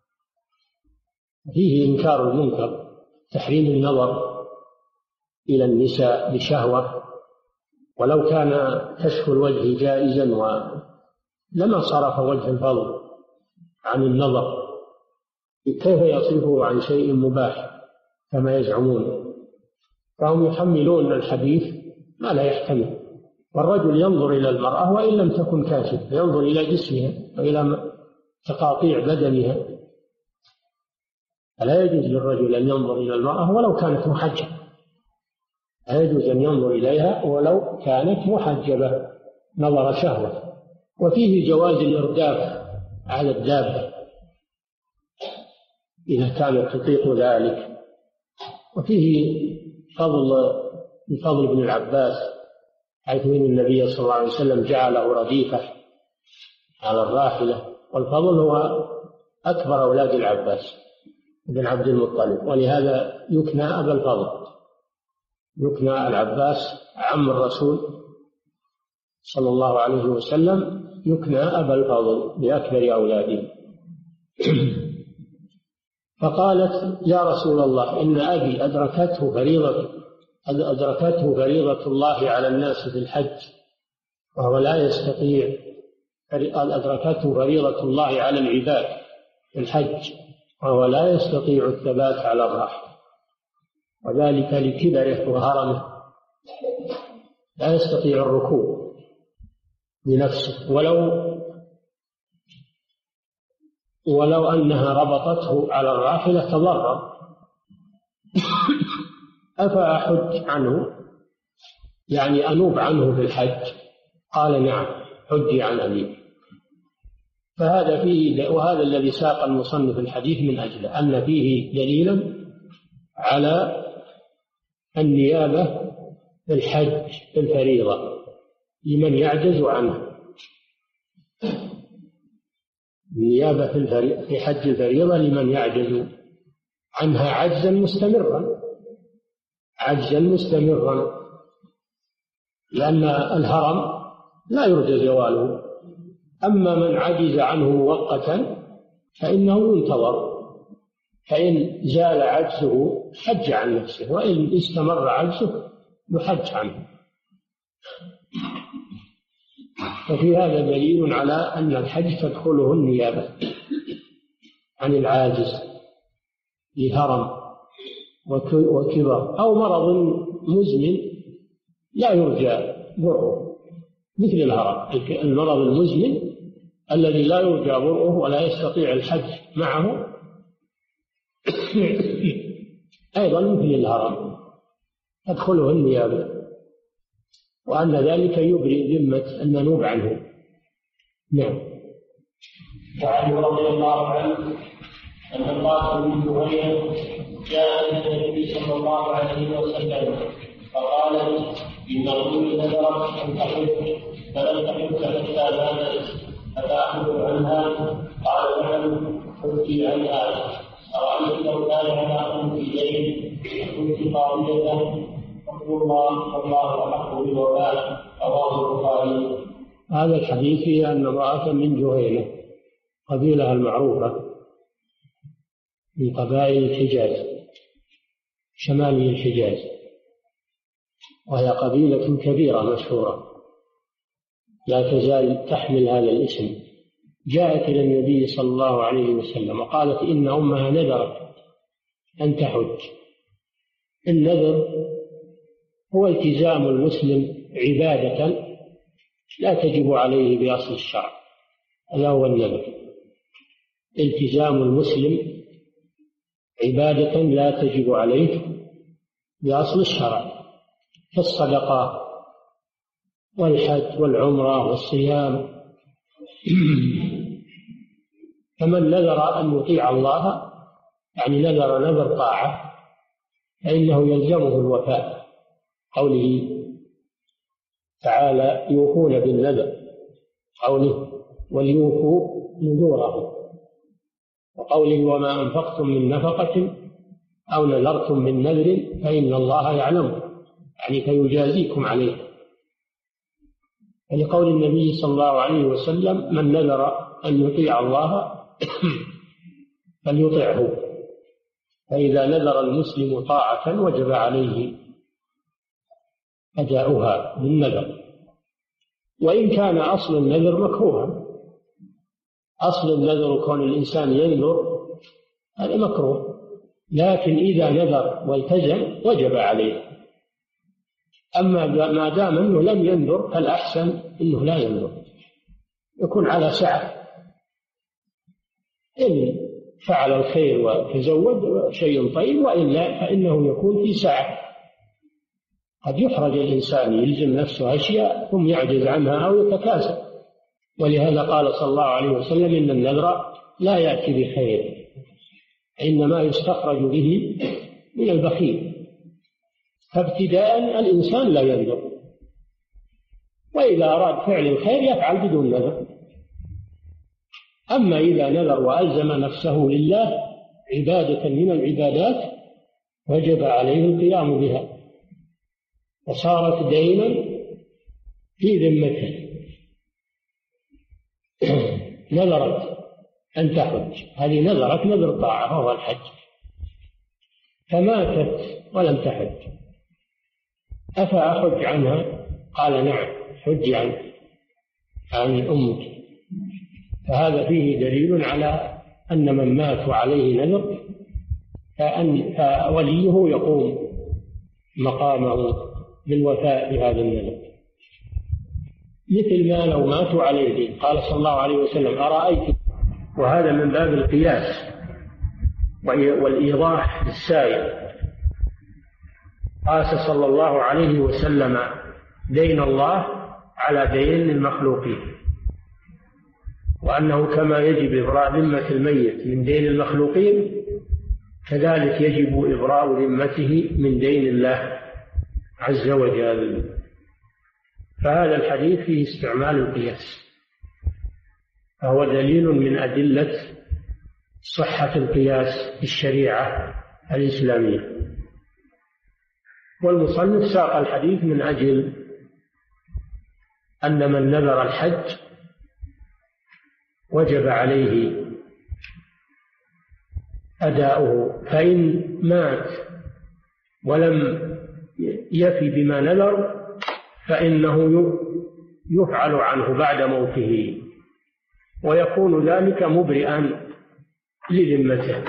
فيه إنكار المنكر، تحريم النظر إلى النساء بشهوة، ولو كان كشف الوجه جائزا لما صرف وجه الفضل عن النظر، كيف يصرفه عن شيء مباح كما يزعمون؟ فهم يحملون الحديث ما لا يحتمل. والرجل ينظر إلى المرأة وإن لم تكن كاشفة، ينظر إلى جسمها وإلى تقاطيع بدنها، فلا يجوز للرجل أن ينظر إلى المرأة ولو كانت محجبة، لا يجوز أن ينظر إليها ولو كانت محجبة نظر شهوة. وفيه جواز الإرداف على الدابة إذا كانت تطيق ذلك. وفيه فضل الفضل بن العباس حيث إن النبي صلى الله عليه وسلم جعله رديفة على الراحلة، والفضل هو أكبر أولاد العباس بن عبد المطلب، ولهذا يكنى أبا الفضل، يكنى العباس عم الرسول صلى الله عليه وسلم يكنى أبا الفضل بأكبر أولاده. فقالت يا رسول الله إن أبي أدركته فريضة أدركته فريضة الله على الناس في الحج وهو لا يستطيع، أدركته فريضة الله على العباد في الحج وهو لا يستطيع الثبات على الراحة، وذلك لكبره وهرمه، لا يستطيع الركوب بنفسه ولو ولو أنها ربطته على الراحلة تضرر. أفأحج عنه يعني أنوب عنه في الحج؟ قال نعم، حجي عن أبيك. فهذا فيه، وهذا الذي ساق المصنف الحديث من أجله، أن فيه دليلا على النيابة في الحج في الفريضة لمن يعجز عنه. النيابة في في حج الفريضة لمن يعجز عنها عجزا مستمرا، عجزا مستمرا، لأن الهرم لا يرجى زواله. أما من عجز عنه مؤقتا فإنه ينتظر، فإن زال عجزه حج عن نفسه، وإن استمر عجزه يحج عنه. ففي هذا دليل على أن الحج تدخله النيابة عن العاجز لهرم وكبر أو مرض مزمن لا يرجى برؤه، مثل الهرم، المرض المزمن الذي لا يرجى برؤه ولا يستطيع الحج معه أيضا مثل الهرم تدخله النيابة، وأن ذلك يبرئ ذمة المنوب عنه. نعم. وعنه رضي الله عنه أن القاسم بن زهير جاء إلى النبي صلى الله عليه وسلم فقال إن أمي نذرت أن تحج فلم تحج حتى ماتت أفأحج عنها؟ قال نعم، حجي عنها. أرأيت لو كان على أمك دين كنت قاضية؟ فقل الله والله أحق بالوفاء. رواه البخاري. هذا الحديث فيه أن امرأة من جهينة، قبيلة المعروفة من قبائل الحجاز، شمالي الحجاز، وهي قبيلة كبيرة مشهورة لا تزال تحمل هذا الاسم. جاءت إلى النبي صلى الله عليه وسلم وقالت إن أمها نذرت أن تحج. النذر هو التزام المسلم عبادة لا تجب عليه بأصل الشرع، هذا هو النذر، التزام المسلم عبادة لا تجب عليه بأصل الشرع، كالصدقة والحج والعمرة والصيام. فمن نذر أن يطيع الله يعني نذر نذر طاعة فإنه يلزمه الوفاء. قوله تعالى يوفون بالنذر، قوله وليوفوا نذوره، وقوله وما أنفقتم من نفقة أو نذرتم من نذر فإن الله يعلم، يعني فيجازيكم عليه. ولقول النبي صلى الله عليه وسلم من نذر أن يطيع الله فليطعه، فإذا نذر المسلم طاعة وجب عليه أداؤها بالنذر، وإن كان أصل النذر مكروها. أصل النذر كون الإنسان ينذر هذا مكروه، لكن إذا نذر والتزم وجب عليه. أما ما دام أنه لم ينذر فالأحسن أنه لا ينذر، يكون على سعة. إن فعل الخير وتزود شيء طيب، وإلا فإنه يكون في سعة. قد يحرج الإنسان يلزم نفسه أشياء ثم يعجز عنها أو يتكاسل، ولهذا قال صلى الله عليه وسلم إن النذر لا يأتي بخير، إنما يستخرج به من البخيل. فابتداء الإنسان لا ينذر، وإذا أراد فعل الخير يفعل بدون نذر. أما إذا نذر وألزم نفسه لله عبادة من العبادات وجب عليه القيام بها، وصارت دينا في ذمته. نذرت أن تحج، هذه نذرت نذر طاعة وهو الحج، فماتت ولم تحج، أفأحج عنها؟ قال نعم، حج عن عن أمك. فهذا فيه دليل على أن من مات وعليه نذر فأن فوليه يقوم مقامه بالوفاء بهذا النذر، مثل ما لو ماتوا عليه دين. قال صلى الله عليه وسلم أرأيت وهذا من باب القياس والإيضاح للسائل. قاس صلى الله عليه وسلم دين الله على دين المخلوقين، وأنه كما يجب إبراء ذمة الميت من دين المخلوقين كذلك يجب إبراء ذمته من دين الله عز وجل. فهذا الحديث فيه استعمال القياس، فهو دليل من أدلة صحة القياس في الشريعة الإسلامية. والمصنف ساق الحديث من أجل أن من نذر الحج وجب عليه أداؤه، فإن مات ولم يفي بما نذر فإنه يفعل عنه بعد موته، ويكون ذلك مبرئا لذمته.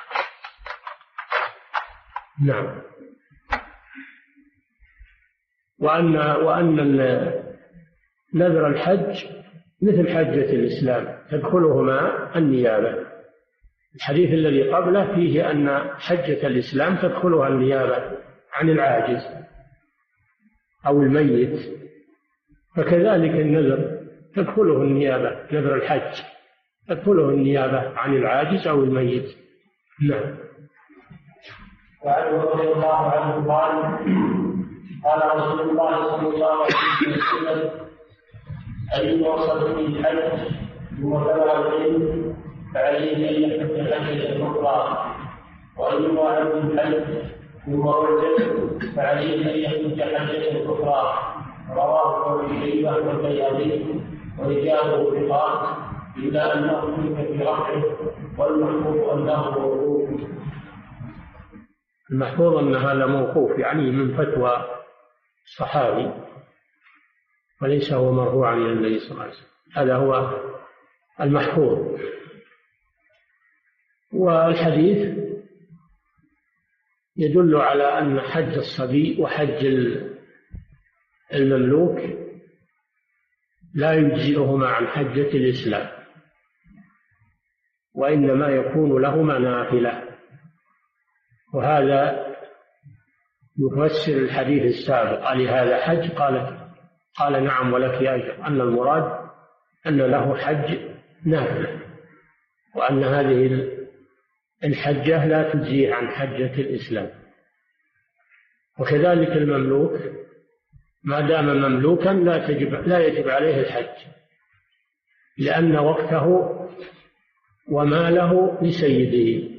نعم. وأن وأن نذر الحج مثل حجة الإسلام تدخلهما النيابة. الحديث الذي قبله فيه أن حجة الإسلام تدخلها النيابة عن العاجز أو الميت، فكذلك النذر تدخله النيابة، نذر الحج تدخله النيابة عن العاجز أو الميت. نعم. وعنه رضي الله عنه قال قال رسول الله صلى الله عليه وسلم: أي وصل في الحج ثم بلغ العلم فعليه أن يحج حجة أخرى، وأي واحد في الحج ثم رجع فعليه أن يحج حجة أخرى. رواه ابن شيبة والبيهقي ورجاله ثقات إلا أنه ملك في رفعه، والمحفوظ أنه موقوف. المحفوظ أن هذا موقوف، يعني من فتوى الصحابي وليس هو مرفوعا إلى النبي صلى الله عليه وسلم. هذا هو المحفوظ. والحديث يدل على أن حج الصبي وحج المملوك لا يجزئهما عن حجة الإسلام، وإنما يكون لهما نافلة. وهذا يفسر الحديث السابق: قال هذا حج؟ قال قال نعم ولك أجر، أن المراد أن له حج نافلة، وأن هذه الحجة لا تجزيه عن حجة الإسلام. وكذلك المملوك ما دام مملوكا لا تجب لا يجب عليه الحج، لأن وقته وماله لسيده،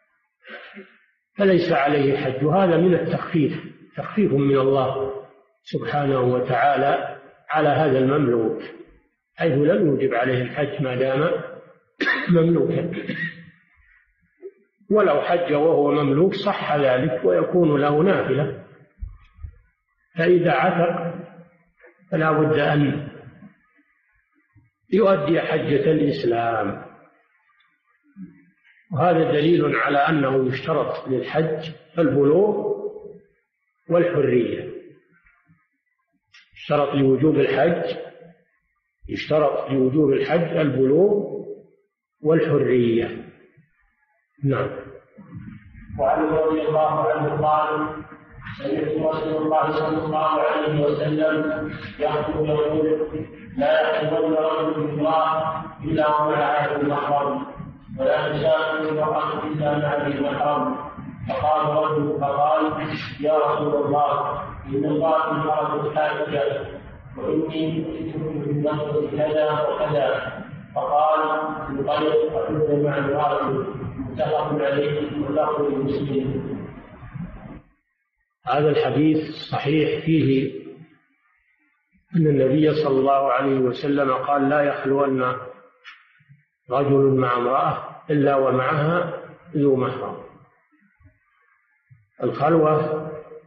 فليس عليه حج. وهذا من التخفيف، تخفيف من الله سبحانه وتعالى على هذا المملوك، حيث لم يوجب عليه الحج ما دام مملوكا. ولو حج وهو مملوك صح ذلك ويكون له نافلة، فإذا عتق فلا بد أن يؤدي حجة الإسلام. وهذا دليل على أنه يشترط للحج البلوغ والحرية. يشترط لوجوب الحج يشترط لوجوب الحج البلوغ والحرية. نعم. وعن رضي الله عنه قال: سمعت رسول الله صلى الله عليه وسلم يخطب يقول: لا يحضن رجل بالمرأة إلا ومع عهد المحرم، ولا تسافر المرأة إلا مع ذي المحرم. فقال رجل فقال: يا رسول الله، إن الله امرأة حاجة، وإني كنت في النصر كذا وكذا. فقال: انطلق فحج مع امرأة. متفق عليه واللفظ لمسلم. هذا الحديث صحيح فيه أن النبي صلى الله عليه وسلم قال: لا يخلون رجل مع امرأة إلا ومعها ذو محرم. الخلوة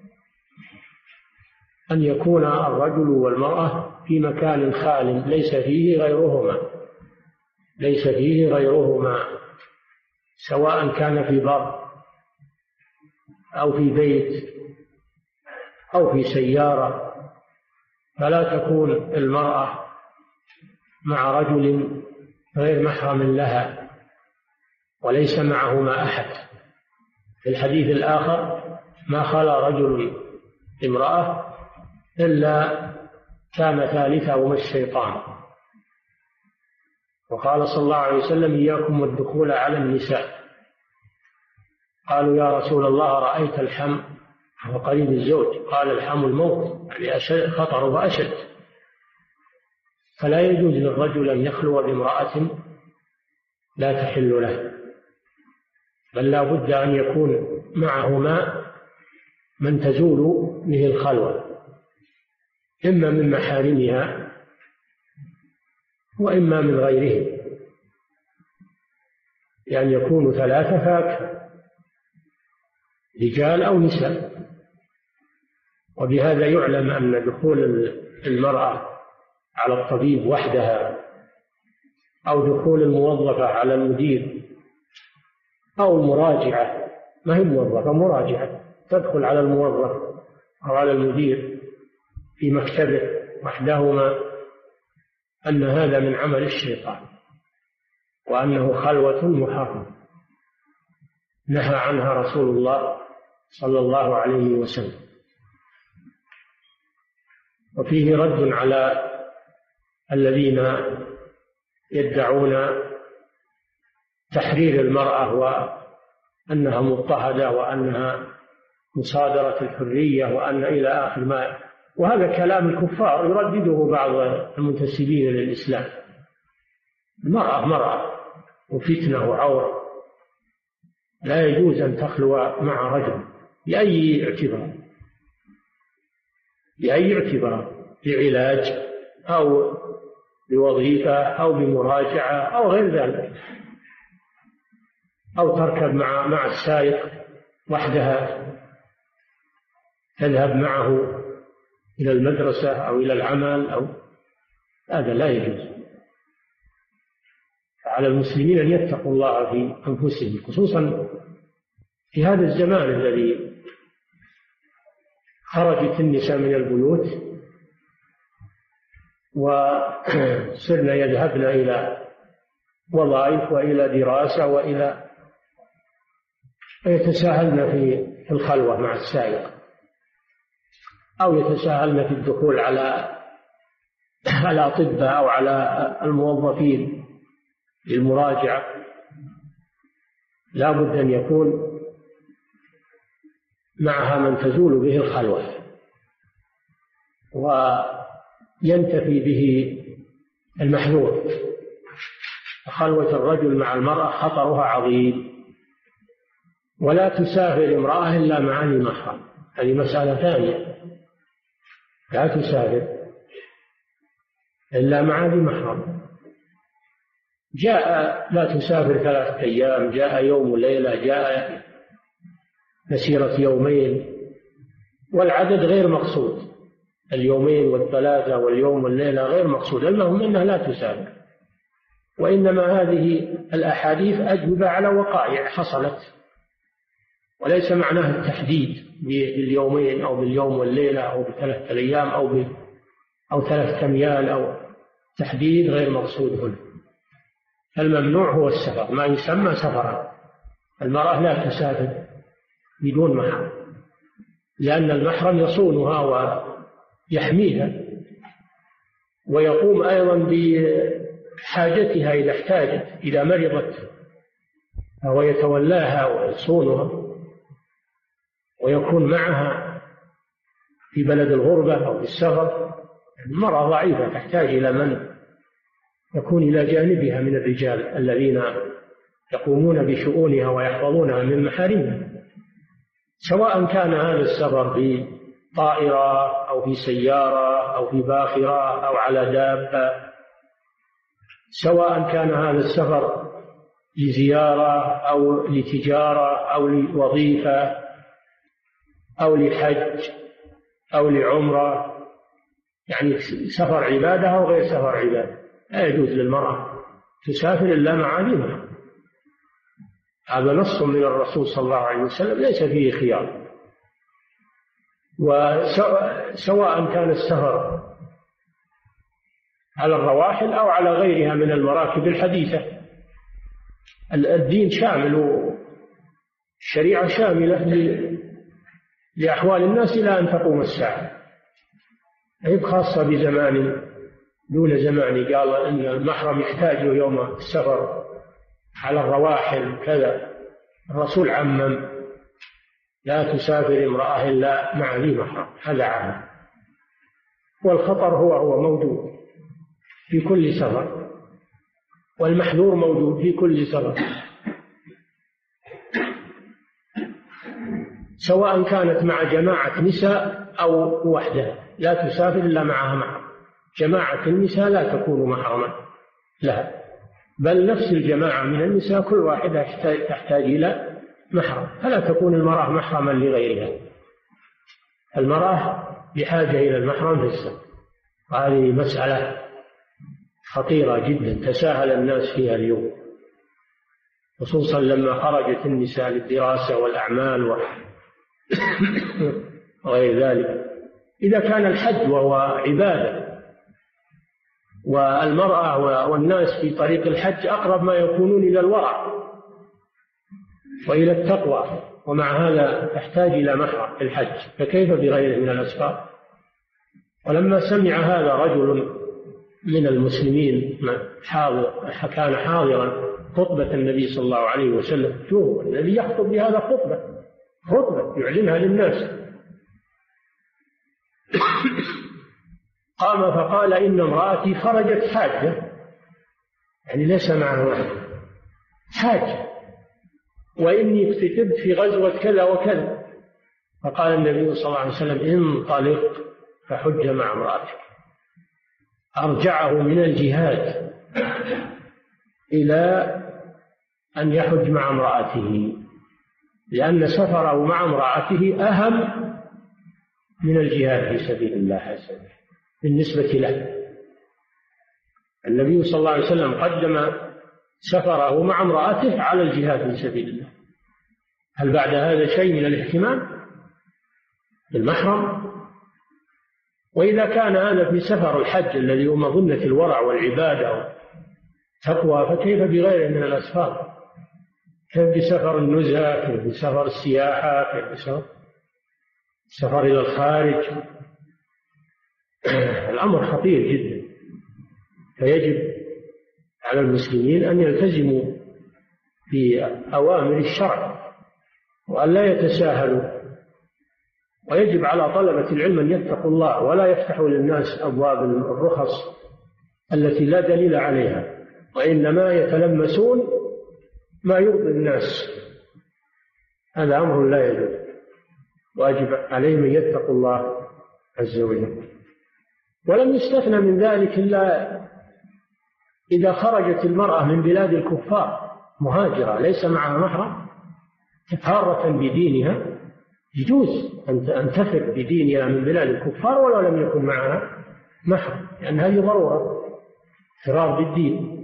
أن يكون الرجل والمرأة في مكان خال ليس فيه غيرهما ليس فيه غيرهما سواء كان في بر أو في بيت أو في سيارة، فلا تكون المرأة مع رجل غير محرم لها، وليس معهما أحد. في الحديث الآخر ما خلا رجل امرأة إلا كان ثالثهما الشيطان. وقال صلى الله عليه وسلم إياكم والدخول على النساء. قالوا يا رسول الله رأيت الحم وقريب الزوج؟ قال الحم الموت، يعني أشد خطره أشد. فلا يجوز للرجل أن يخلو بامرأة لا تحل له، بل لا بد أن يكون معهما من تزول به الخلوة، إما من محارمها وإما من غيرهم، يعني يكونوا ثلاثة فأكثر، رجال أو نساء. وبهذا يعلم أن دخول المرأة على الطبيب وحدها، أو دخول الموظفة على المدير، أو المراجعة، ما هي موظفة، مراجعة، تدخل على الموظف أو على المدير في مكتبه وحدهما، أن هذا من عمل الشيطان، وأنه خلوة محرمة نهى عنها رسول الله صلى الله عليه وسلم. وفيه رد على الذين يدعون تحرير المرأة وأنها مضطهدة وأنها مصادرة الحرية وأن إلى آخر ما، وهذا كلام الكفار يردده بعض المنتسبين للإسلام. المرأة مرأة وفتنة وعورة، لا يجوز أن تخلو مع رجل بأي اعتبار، بأي اعتبار، بعلاج أو بوظيفة أو بمراجعة أو غير ذلك، أو تركب مع مع السائق وحدها، تذهب معه إلى المدرسة أو إلى العمل، أو هذا لا يجوز. فعلى المسلمين أن يتقوا الله في أنفسهم، خصوصا في هذا الزمان الذي خرجت النساء من البيوت وصرن يذهبن إلى وظائف وإلى دراسة وإلى يتساهلن في الخلوة مع السائق، أو يتساهلن في الدخول على الأطباء أو على الموظفين للمراجعة. لا بد أن يكون معها من تزول به الخلوة وينتفي به المحذور. خلوة الرجل مع المرأة خطرها عظيم. ولا تسافر امرأة إلا مع ذي محرم، هذه مسألة ثانية. لا تسافر إلا مع ذي محرم. جاء لا تسافر ثلاثة أيام، جاء يوم وليلة، جاء مسيرة يومين، والعدد غير مقصود، اليومين والثلاثة واليوم والليلة غير مقصود، المهم أنها لا تسافر. وإنما هذه الأحاديث أجوبة على وقائع حصلت، وليس معناها التحديد باليومين أو باليوم والليلة أو بثلاثة أيام أو ب... أو ثلاثة أميال، أو تحديد غير مقصود هنا. الممنوع هو السفر، ما يسمى سفرا. المرأة لا تسافر بدون محرم، لأن المحرم يصونها ويحميها، ويقوم أيضا بحاجتها إذا احتاجت، إذا مرضت فهو يتولاها ويصونها ويكون معها في بلد الغربة أو في السفر. المرأة ضعيفة تحتاج إلى من يكون إلى جانبها من الرجال الذين يقومون بشؤونها ويحفظونها من محارمها، سواء كان هذا السفر في طائرة أو في سيارة أو في باخرة أو على دابة، سواء كان هذا السفر لزيارة أو لتجارة أو لوظيفة أو لحج أو لعمرة، يعني سفر عبادة أو غير سفر عبادة. لا يجوز للمرأة تسافر إلا مع ذمها. هذا نص من الرسول صلى الله عليه وسلم ليس فيه خيار. وسواء كان السفر على الرواحل أو على غيرها من المراكب الحديثة، الدين شامل والشريعة شاملة لأحوال الناس إلى أن تقوم الساعة، هي خاصة بزمان دون زمان. قال إن المحرم يحتاج يوم السفر على الرواحل كذا، الرسول عمم لا تسافر امرأة إلا مع ذي محرم، هذا عام. والخطر هو هو موجود في كل سفر، والمحذور موجود في كل سفر، سواء كانت مع جماعة نساء أو وحدها، لا تسافر إلا معها محرم. جماعة النساء لا تكون محرما لها، بل نفس الجماعة من النساء كل واحدة تحتاج إلى محرم، فلا تكون المرأة محرما لغيرها. المرأة بحاجة إلى المحرم في السفر، هذه مسألة خطيرة جدا تساهل الناس فيها اليوم، خصوصا لما خرجت النساء للدراسة والأعمال وغير ذلك. إذا كان الحج وهو عبادة والمرأة والناس في طريق الحج أقرب ما يكونون إلى الورع وإلى التقوى، ومع هذا تحتاج إلى محرم في الحج، فكيف بغيره من الأسفار؟ ولما سمع هذا رجل من المسلمين حاضر كان حاضرا خطبة النبي صلى الله عليه وسلم، شوفوا النبي يخطب بهذا خطبة خطبة يعلنها للناس، قام فقال إن امرأتي خرجت حاجة، يعني ليس معها واحد حاجة، وإني اكتتبت في غزوة كذا وكذا. فقال النبي صلى الله عليه وسلم انطلق فحج مع امرأتك. أرجعه من الجهاد إلى أن يحج مع امرأته، لأن سفره مع امرأته أهم من الجهاد في سبيل الله عز وجل بالنسبة له. النبي صلى الله عليه وسلم قدم سفره مع امرأته على الجهاد في سبيل الله. هل بعد هذا شيء من الاهتمام بالمحرم؟ وإذا كان هذا في سفر الحج الذي هو مظنة الورع والعبادة والتقوى، فكيف بغيره من الأسفار؟ كيف بسفر النزهة؟ كيف بسفر السياحة؟ كيف بسفر السفر إلى الخارج؟ الأمر خطير جدا، فيجب على المسلمين أن يلتزموا بأوامر الشرع وأن لا يتساهلوا، ويجب على طلبة العلم أن يتقوا الله ولا يفتحوا للناس أبواب الرخص التي لا دليل عليها، وإنما يتلمسون ما يرضي الناس. هذا أمر لا يجوز، واجب عليهم أن يتقوا الله عز وجل. ولم يستثنى من ذلك إلا إذا خرجت المرأة من بلاد الكفار مهاجرة ليس معها محرم حارة بدينها، يجوز أن تفر بدينها من بلاد الكفار ولو لم يكن معها محرم، لأن هذه ضرورة، فرار بالدين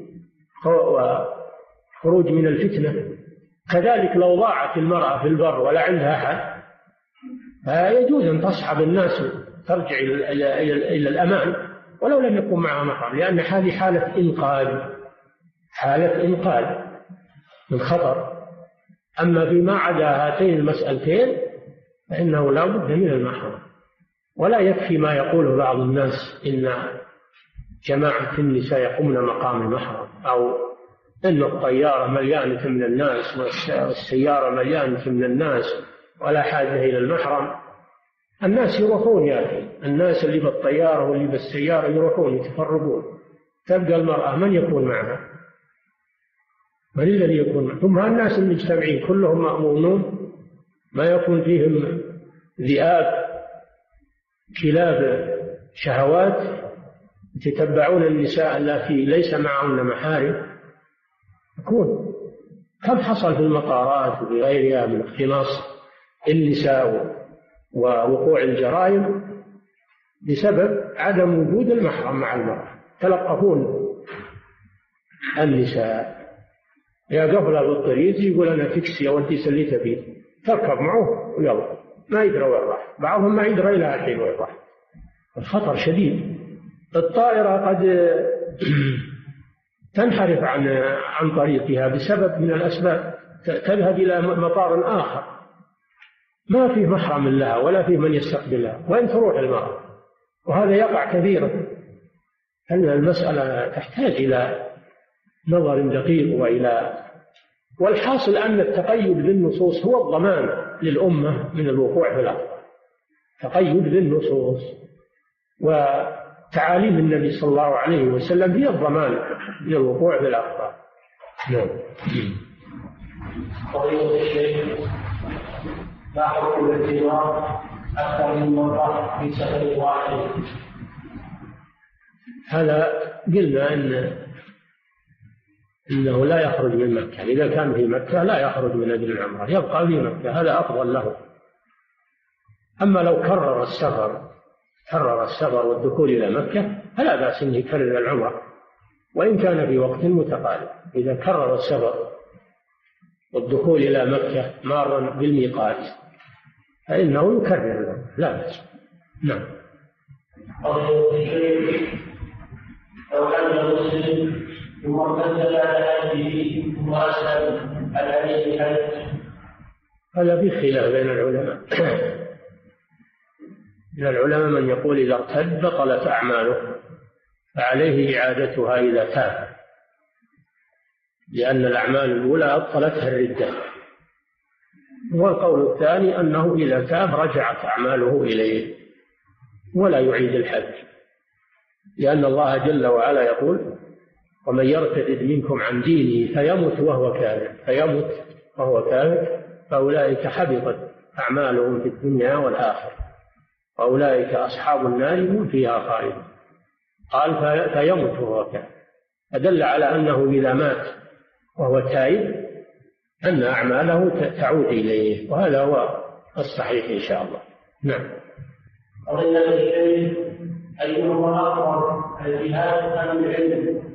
وخروج من الفتنة. كذلك لو ضاعت المرأة في البر ولا عندها أحد فيجوز أن تصحب الناس ترجع إلى, إلى, إلى, إلى الأمان ولو لم يكن معها محرم، لأن هذه حالة إنقاذ، حالة إنقاذ من خطر. أما فيما عدا هاتين المسألتين فإنه لا بد من المحرم. ولا يكفي ما يقوله بعض الناس إن جماعة النساء يقومن مقام المحرم، أو إن الطيارة مليانة من الناس والسيارة مليانة من الناس ولا حاجة إلى المحرم. الناس يروحون يا أخي، الناس اللي بالطيارة واللي بالسيارة يروحون يتفرقون، تبقى المرأة من يكون معها؟ من الذي يكون معها؟ ثم الناس المجتمعين كلهم مأمونون، ما يكون فيهم ذئاب كلاب شهوات يتتبعون النساء التي ليس معهن محارم. يكون كم حصل في المطارات وغيرها من اختلاص النساء ووقوع الجرائم بسبب عدم وجود المحرم مع المرأة. تلقفون النساء يا قبل بالطريق يقول أنا تكسي يا ولدي سليت فيه، تركب معه ويلا ما يدري وين راح، بعضهم ما يدري إلى الحين وين راح. الخطر شديد. الطائرة قد تنحرف عن عن طريقها بسبب من الأسباب، تذهب إلى مطار آخر ما فيه محرم لها ولا فيه من يستقبلها، وين تروح المرأة؟ وهذا يقع كثيرا. أن المسألة تحتاج إلى نظر دقيق وإلى والحاصل أن التقيد بالنصوص هو الضمان للأمة من الوقوع في الأخطاء. تقيد بالنصوص وتعاليم النبي صلى الله عليه وسلم هي الضمان للوقوع في الأخطاء. نعم. فضيلة الشيخ، ما حكم الاتجار أكثر من مرة في سفر واحد؟ هذا قلنا إن إنه لا يخرج من مكة، إذا كان في مكة لا يخرج من أجل العمرة، يبقى في مكة، هذا أفضل له. أما لو كرر السفر كرر السفر والدخول إلى مكة فلا بأس أن يكرر العمرة وإن كان في وقت متقارب. إذا كرر السفر والدخول إلى مكة مارا بالميقات فإنه يكرر، لا بأس. نعم. لو كان المسلم ثم ارتد بعد حجه ثم أسلم هل عليه حج؟ هذا في خلاف بين العلماء. من العلماء من يقول إذا ارتد بطلت أعماله فعليه إعادتها إذا تاب، لأن الأعمال الأولى أبطلتها الردة. والقول الثاني أنه إذا تاب رجعت أعماله إليه ولا يعيد الحج، لأن الله جل وعلا يقول ومن يرتد منكم عن دينه فيمت وهو كافر فيمت وهو كافر فأولئك حبطت أعمالهم في الدنيا والآخرة وأولئك أصحاب النار هم فيها خالدون. قال فيمت وهو كافر، فدل على أنه إذا مات وهو تائب أن أعماله تعود إليه، وهذا هو الصحيح إن شاء الله. نعم. قضية الشيخ، أيهما أفضل الجهاد أم العلم؟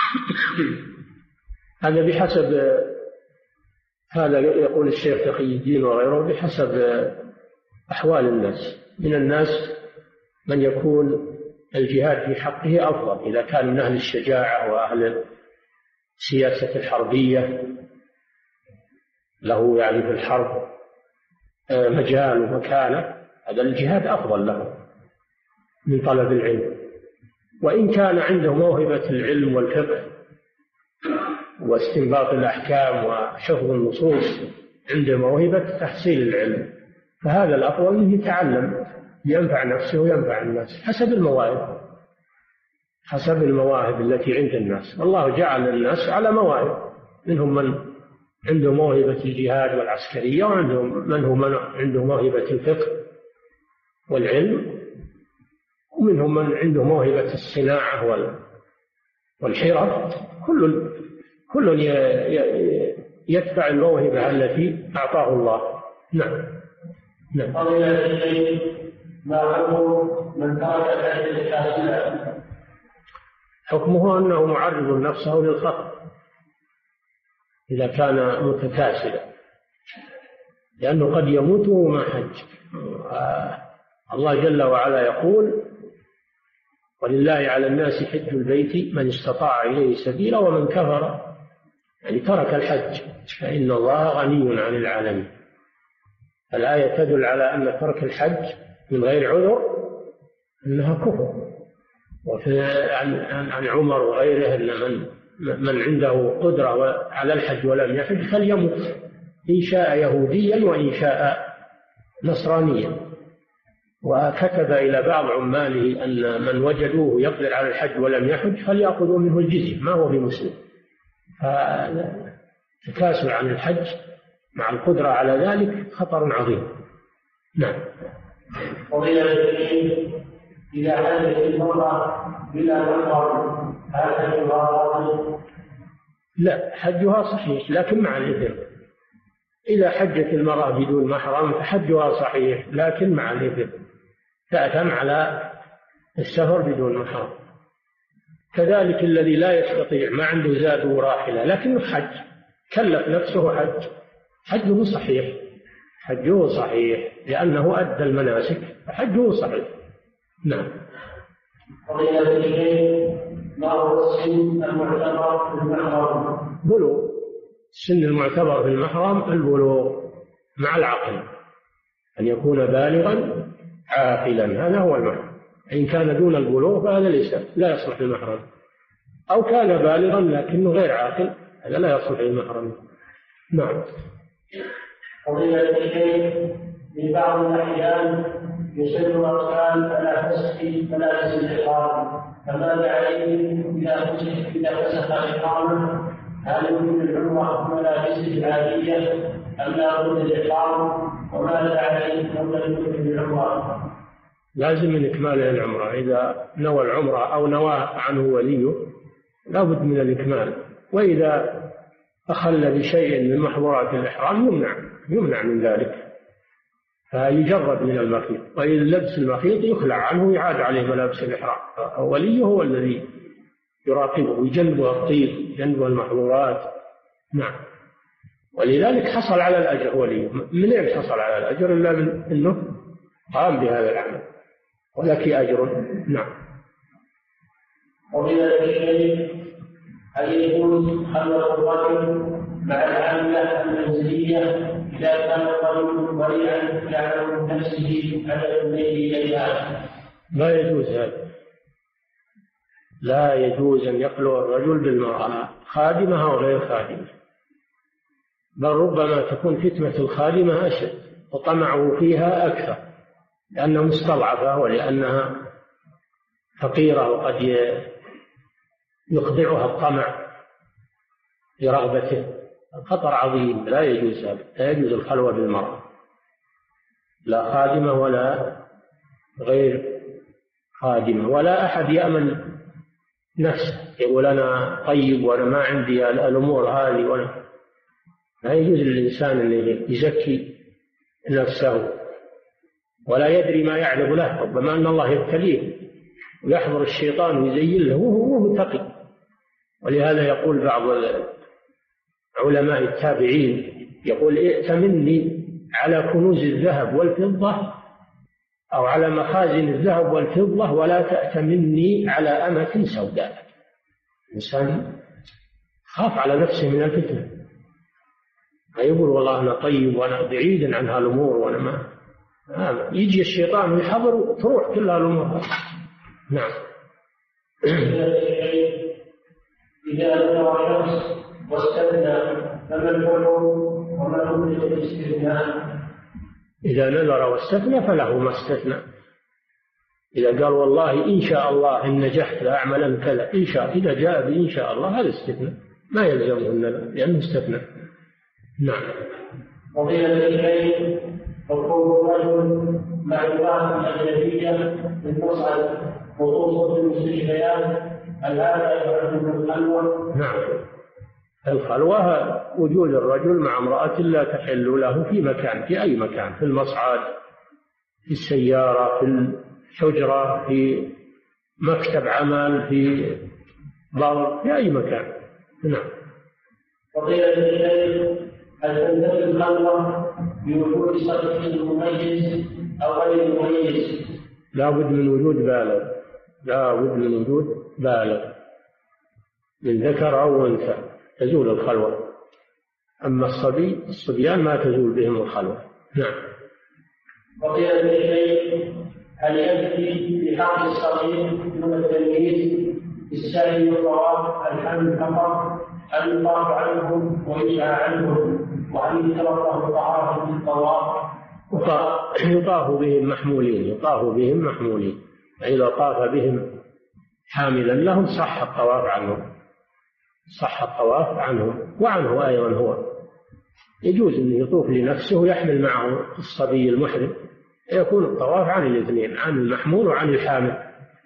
هذا بحسب، هذا يقول الشيخ تقي الدين وغيره بحسب أحوال الناس. من الناس من يكون الجهاد في حقه أفضل إذا كان من أهل الشجاعة وأهل السياسة الحربية، له يعني في الحرب مجال ومكانة، هذا الجهاد أفضل له من طلب العلم. وإن كان عنده موهبة العلم والفقه واستنباط الأحكام وحفظ النصوص، عنده موهبة تحصيل العلم، فهذا الأفضل أن يتعلم ينفع نفسه وينفع الناس حسب المواهب حسب المواهب التي عند الناس. الله جعل الناس على مواهب، منهم من عنده موهبة الجهاد والعسكرية، وعندهم من هو من عنده موهبة الفقه والعلم، ومنهم من عنده موهبة الصناعة والحرف. كل كل يتبع الموهبة التي أعطاه الله. نعم. نعم. ما حكم من ترك الحج الكاسلة؟ حكمه أنه معرض نفسه للخطر إذا كان متكاسلا، لأنه قد يموت وما حج. الله جل وعلا يقول ولله على الناس حج البيت من استطاع إليه سبيلا ومن كفر، يعني ترك الحج فإن الله غني عن العالمين. الآية تدل على أن ترك الحج من غير عذر أنها كفر. وفي عن, عن عمر وغيره أن من, من عنده قدرة على الحج ولم يحج فليمت إن شاء يهوديا وإن شاء نصرانيا. وكتب إلى بعض عماله أن من وجدوه يقدر على الحج ولم يحج فليأخذوا منه الجزية ما هو بمسلم. فالتكاسل عن الحج مع القدرة على ذلك خطر عظيم. نعم. إذا حدث المرأة بلا محرم هل حجها باطل؟ لا، حجها صحيح لكن مع الإثم. إذا حجت المرأة بدون محرم فحجها صحيح لكن مع الإثم، تأثم على السفر بدون محرم. كذلك الذي لا يستطيع ما عنده زاد وراحلة لكنه حج، كلف نفسه حج، حجه صحيح حجه صحيح لأنه أدى المناسك فحجه صحيح. نعم. فضيلة الشيخ، ما هو السن المعتبر في المحرم؟ بلوغ. السن المعتبر في المحرم البلوغ مع العقل، أن يكون بالغا عاقلا، هذا هو المحرم. إن كان دون البلوغ فهذا ليس لا يصلح للمحرم، أو كان بالغا لكنه غير عاقل، هذا لا يصلح للمحرم. نعم. فضيلة الشيخ، في بعض الأحيان يصر الأطفال على فسخ ملابس الإحرام، فماذا عليهم إذا فسخ إذا فسخ إحرامه؟ هل يمكن العمرة ملابسه العادية أم لا بد الإحرام؟ وماذا عليه لو لم يكن العمرة؟ لازم من إكمال العمرة. إذا نوى العمرة أو نوى عنه وليه لا بد من الإكمال. وإذا أخل بشيء من محظورات الإحرام يمنع يمنع من ذلك، فيجرد من المخيط. وإذا لبس المخيط يخلع عنه ويعاد عليه ملابس الإحرام. وليه هو الذي يراقبه، يجنبه الطيب، يجنبه المحظورات. نعم. ولذلك حصل على الأجر وليه. من أين حصل على الأجر إلا من أنه قام بهذا العمل، ولك أجر. نعم. ومن الشيء هل يجوز خلق الرجل مع العاملة المنزلية إذا كان الرجل ضريعا يعلم نفسه على الليل إليها؟ لا يجوز هذا، لا يجوز أن يخلو الرجل بالمرأة، خادمة أو غير خادمة، بل ربما تكون فتنة الخادمة أشد وطمعه فيها أكثر، لأنها مستضعفة ولأنها فقيرة، وقد يخضعها الطمع لرغبته. الخطر عظيم، لا يجوز هذا، لا يجوز الخلوة بالمرأة، لا خادمة ولا غير خادمة، ولا أحد يأمن نفسه يقول أنا طيب وأنا ما عندي الأمور هذه. ولا لا يجوز للإنسان أن يزكي نفسه ولا يدري ما يعلم له، ربما أن الله يبتليه ويحضر الشيطان ويزين له وهو متقي. ولهذا يقول بعض علماء التابعين يقول ائتمني على كنوز الذهب والفضة أو على مخازن الذهب والفضة ولا تأتمني على أمة سوداء. الإنسان خاف على نفسه من الفتنة، ما يقول والله أنا طيب وأنا بعيد عن هالأمور وأنا ما آه. يجي الشيطان ويحضر تروح كل هالأمور. نعم. إذا نوى شخص واستثنى فما الحكم وما هو الاستثناء؟ إذا نذر واستثنى فله ما استثنى. إذا قال والله إن شاء الله إن نجحت لأعملا كذا إن شاء، إذا جاء بإن شاء الله هذا استثناء، ما يلزمه النذر لأنه استثنى. نعم. فضيلة الشيخ، حكم الرجل مع امرأة أجنبية في المصعد خصوصا في المستشفيات، هل هذا يعد من الخلوة؟ نعم. الخلوة وجود الرجل مع امرأة لا تحل له في مكان، في أي مكان، في المصعد، في السيارة، في الحجرة، في مكتب عمل، في بر، في أي مكان. نعم. فضيلة الشيخ، هل تنتهي الخلوة بوجود صدق مميز أو غير مميز؟ لا بد من وجود بالغ، لا بد من وجود بالغ من ذكر أو أنثى تزول الخلوة. أما الصبي الصبيان ما تزول بهم الخلوة. نعم. فضيلة الشيخ، هل يكفي في حق الصغير دون التمييز بالسعي والطواف الحمل فقط، أن يطاف عنهم ويسعى عنهم، وأن يتوقف الطهارة في الطواف؟ يطاف بهم محمولين، يطاف بهم محمولين، إذا طاف بهم حاملا لهم صح الطواف عنهم، صح الطواف عنهم وعنه أيضا. هو يجوز أن يطوف لنفسه ويحمل معه الصبي المحرم، يكون الطواف عن الاثنين، عن المحمول وعن الحامل،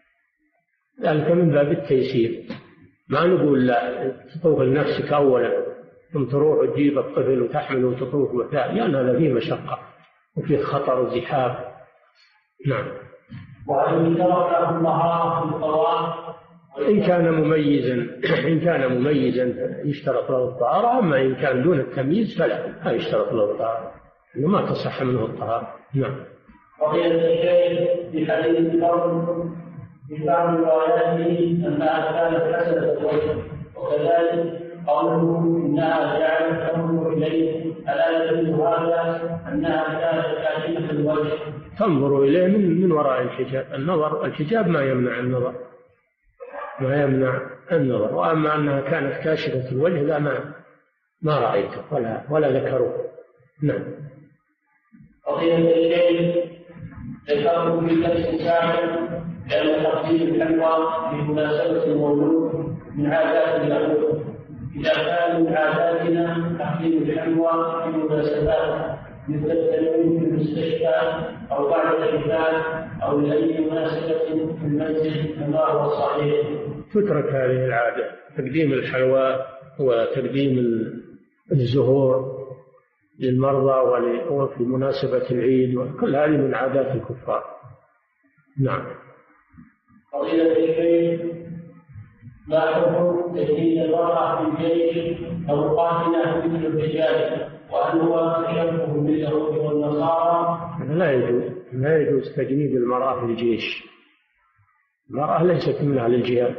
ذلك من باب التيسير. ما نقول لا تطوف لنفسك أولا ثم تروح وتجيب الطفل وتحمل وتطوف وثاني، لأن هذا فيه مشقة وفيه خطر وزحام. نعم. وأن ترك الطهارة في الطواف إن كان مميزا إن كان مميزا يشترط له الطهارة، أما إن كان دون التمييز فلا لا يشترط له الطهارة، إنه ما تصح منه الطهارة. نعم. وقيل الشيخ في حديث الفرد في بعض رواياته أنها كانت حسنة الوجه، وكذلك قوله إنها جعلت تنظر إليه، ألا يدل هذا أنها كانت كاشفة الوجه؟ تنظر إليه من من وراء الحجاب. النظر الحجاب ما يمنع النظر، ما يمنع النظر. وأما أنها كانت كاشفة الوجه لا، ما ما رأيته ولا ولا ذكروه. نعم. فضيلة الشيخ، ذكرت في درس سابق بأن تقديم الحلوى بمناسبة المولود من عادات اليهود. إذا كان من عاداتنا تقديم الحلوى في مناسبات مثل التنويم في المستشفى أو بعد الحفلات أو لأي مناسبة في المنزل، فما هو الصحيح؟ تترك هذه العادة، تقديم الحلوى وتقديم الزهور للمرضى وفي مناسبة العيد، وكل هذه من عادات الكفار. نعم. فضيلة الشيخ، ما حكم تجهيز المرأة في الجيش أو قاتلة مثل الرجال، وهل هو تشبه باليهود والنصارى؟ لا يجوز، لا يجوز تجنيد المرأة في الجيش. المرأة ليست من أهل الجهاد،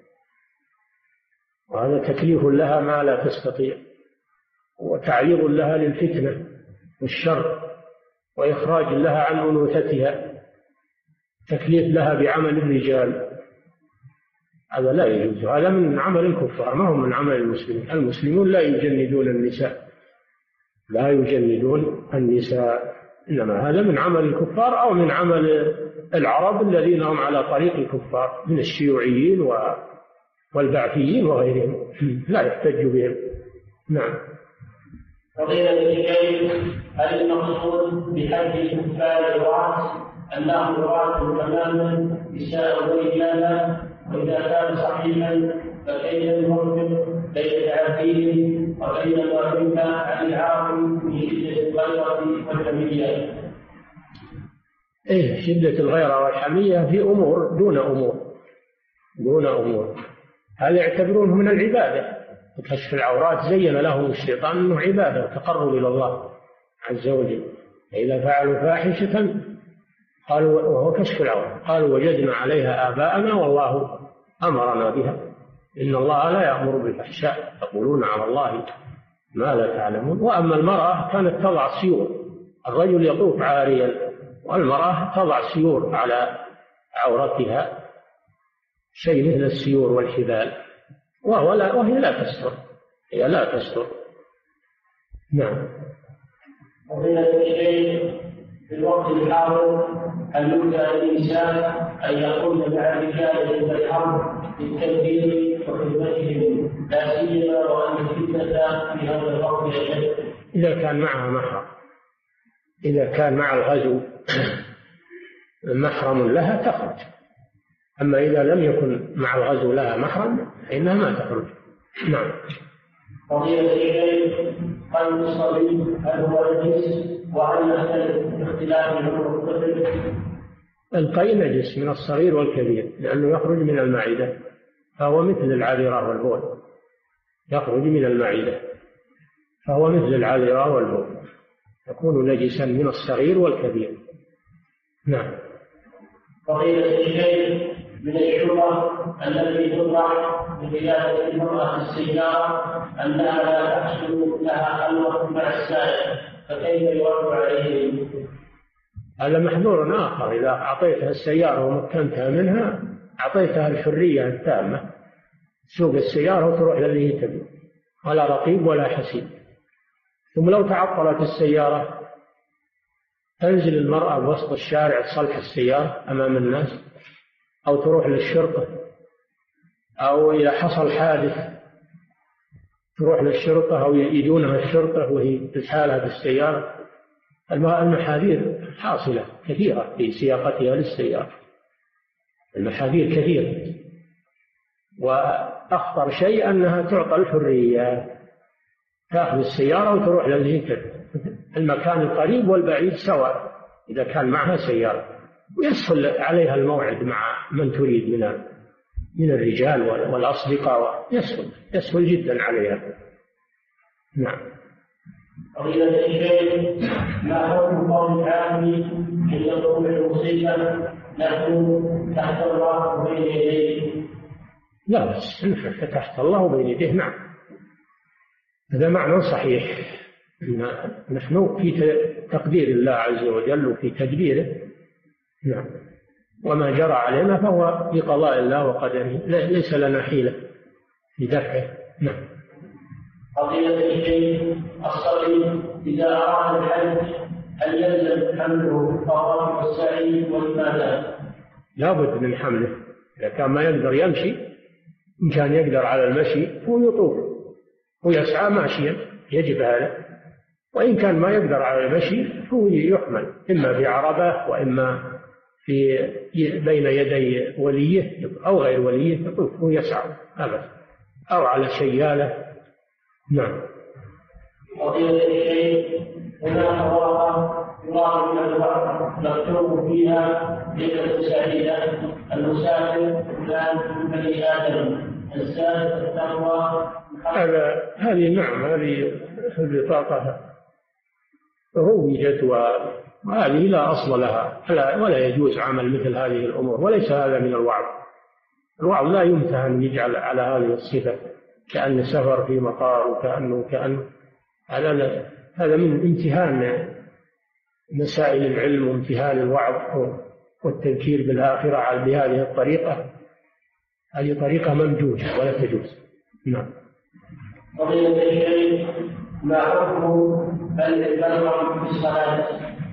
وهذا تكليف لها ما لا تستطيع، وتعريض لها للفتنة والشر، وإخراج لها عن أنوثتها، تكليف لها بعمل الرجال. هذا لا يجوز، هذا من عمل الكفار، ما هو من عمل المسلمين. المسلمون لا يجندون النساء، لا يجندون النساء، إنما هذا من عمل الكفار أو من عمل العرب الذين هم على طريق الكفار من الشيوعيين والبعثيين وغيرهم، لا يحتج بهم. نعم. فضيلة الشيخ، هل المقصود بحج الكفار الرأس أنهم رأس تماما نساء ورجالا؟ وإذا كان صحيحا فكيف نفرق بين تعافيهم وبين ما روي عن العاقل من شدة الغيرة والحمية؟ إيه، شدة الغيرة والحمية في أمور دون أمور دون أمور هذا يعتبرونه من العبادة. كشف العورات زين لهم الشيطان أنه عبادة وتقرب إلى الله عز وجل. إذا فعلوا فاحشة قالوا، وهو كشف العورات، قالوا وجدنا عليها آباءنا والله أمرنا بها، إن الله لا يأمر بالفحشاء يقولون على الله ما لا تعلمون. وأما المرأة كانت تضع سيور، الرجل يطوف عاريا والمرأة تضع سيور على عورتها، شيء مثل السيور والحبال، وهو لا وهي لا تستر، هي لا تستر. نعم. فضيلة الشيخ، في الوقت الحاضر هل يمكن للإنسان أن يقوم مع الرجال عند الحرب للتدبير وخدمتهم، لا سيما وأن الفتنة في هذا الوقت أشد؟ إذا كان معها محرم، إذا كان مع الغزو محرم لها تخرج، أما إذا لم يكن مع الغزو لها محرم فإنها ما تخرج. نعم. فضيلة الشيخ، قلب الصبي هل هو نجس؟ وهل يختلف باختلاف عمر الطفل؟ القي نجس من الصغير والكبير، لأنه يخرج من المعدة، فهو مثل العذرة والبول، يخرج من المعدة فهو مثل العذرة والبول، يكون نجسا من الصغير والكبير. نعم. فضيلة الشيخ، من الشبه التي تطرح بقيادة المرأة السيارة أنها لا تحصل لها خلوة مع السائق، فكيف يرد عليه؟ هذا محذور آخر، إذا أعطيتها السيارة ومكنتها منها أعطيتها الحرية التامة، تسوق السيارة وتروح للي تبي، ولا رقيب ولا حسيب. ثم لو تعطلت السيارة تنزل المرأة بوسط الشارع تصلح السيارة أمام الناس، أو تروح للشرطة، أو إذا حصل حادث تروح للشرطة أو يجونها الشرطة وهي تسحالها بالسيارة. المحاذير حاصلة كثيرة في سياقتها للسيارة، المحاذير كثيرة، وأخطر شيء أنها تعطى الحرية، تأخذ السيارة وتروح للهيكل، المكان القريب والبعيد سواء إذا كان معها سيارة، ويسهل عليها الموعد مع من تريد من من الرجال والأصدقاء، يسهل يسهل جدا عليها. نعم. فضيلة الشيخ، ما حكم قول العامي عند وقوع المصيبة نحن تحت الله وبين يديه؟ لا بس نحن تحت الله وبين يديه، نعم، هذا معنى صحيح. إن نحن في تقدير الله عز وجل وفي تدبيره، نعم، وما جرى علينا فهو في قضاء الله وقدره، ليس لنا حيلة في دفعه. نعم. فضيلة الشيخ، الصبي إذا أراد الحج هل يلزم حمله بالطواف والسعي والإفادة؟ لا بد من حمله، إذا كان ما يقدر يمشي، إن كان يقدر على المشي هو يطوف ويسعى ماشيا، يجب هذا. وإن كان ما يقدر على المشي هو يحمل، إما بعربة وإما في بين يدي وليه أو غير وليه، يطوف ويسعى أبدا، أو على شيالة. نعم. فضيلة الشيخ، هناك ورقة يراد من البحر مكتوب فيها ليلة سعيدة المسافر فلان من بني آدم الزاد التقوى. هذا هذه نعم، هذه البطاقة روجت وهذه لا أصل لها، ولا يجوز عمل مثل هذه الأمور، وليس هذا من الوعظ. الوعظ لا يمتهن يجعل على هذه الصفة كأن سفر في مطار وكأنه كأنه هذا هذا من امتهان مسائل العلم وامتهان الوعظ والتذكير بالآخرة بهذه الطريقة. هذه طريقة ممجوجة ولا تجوز. نعم. فضيلة الشيخ، ما حكم البلغم في الصلاة؟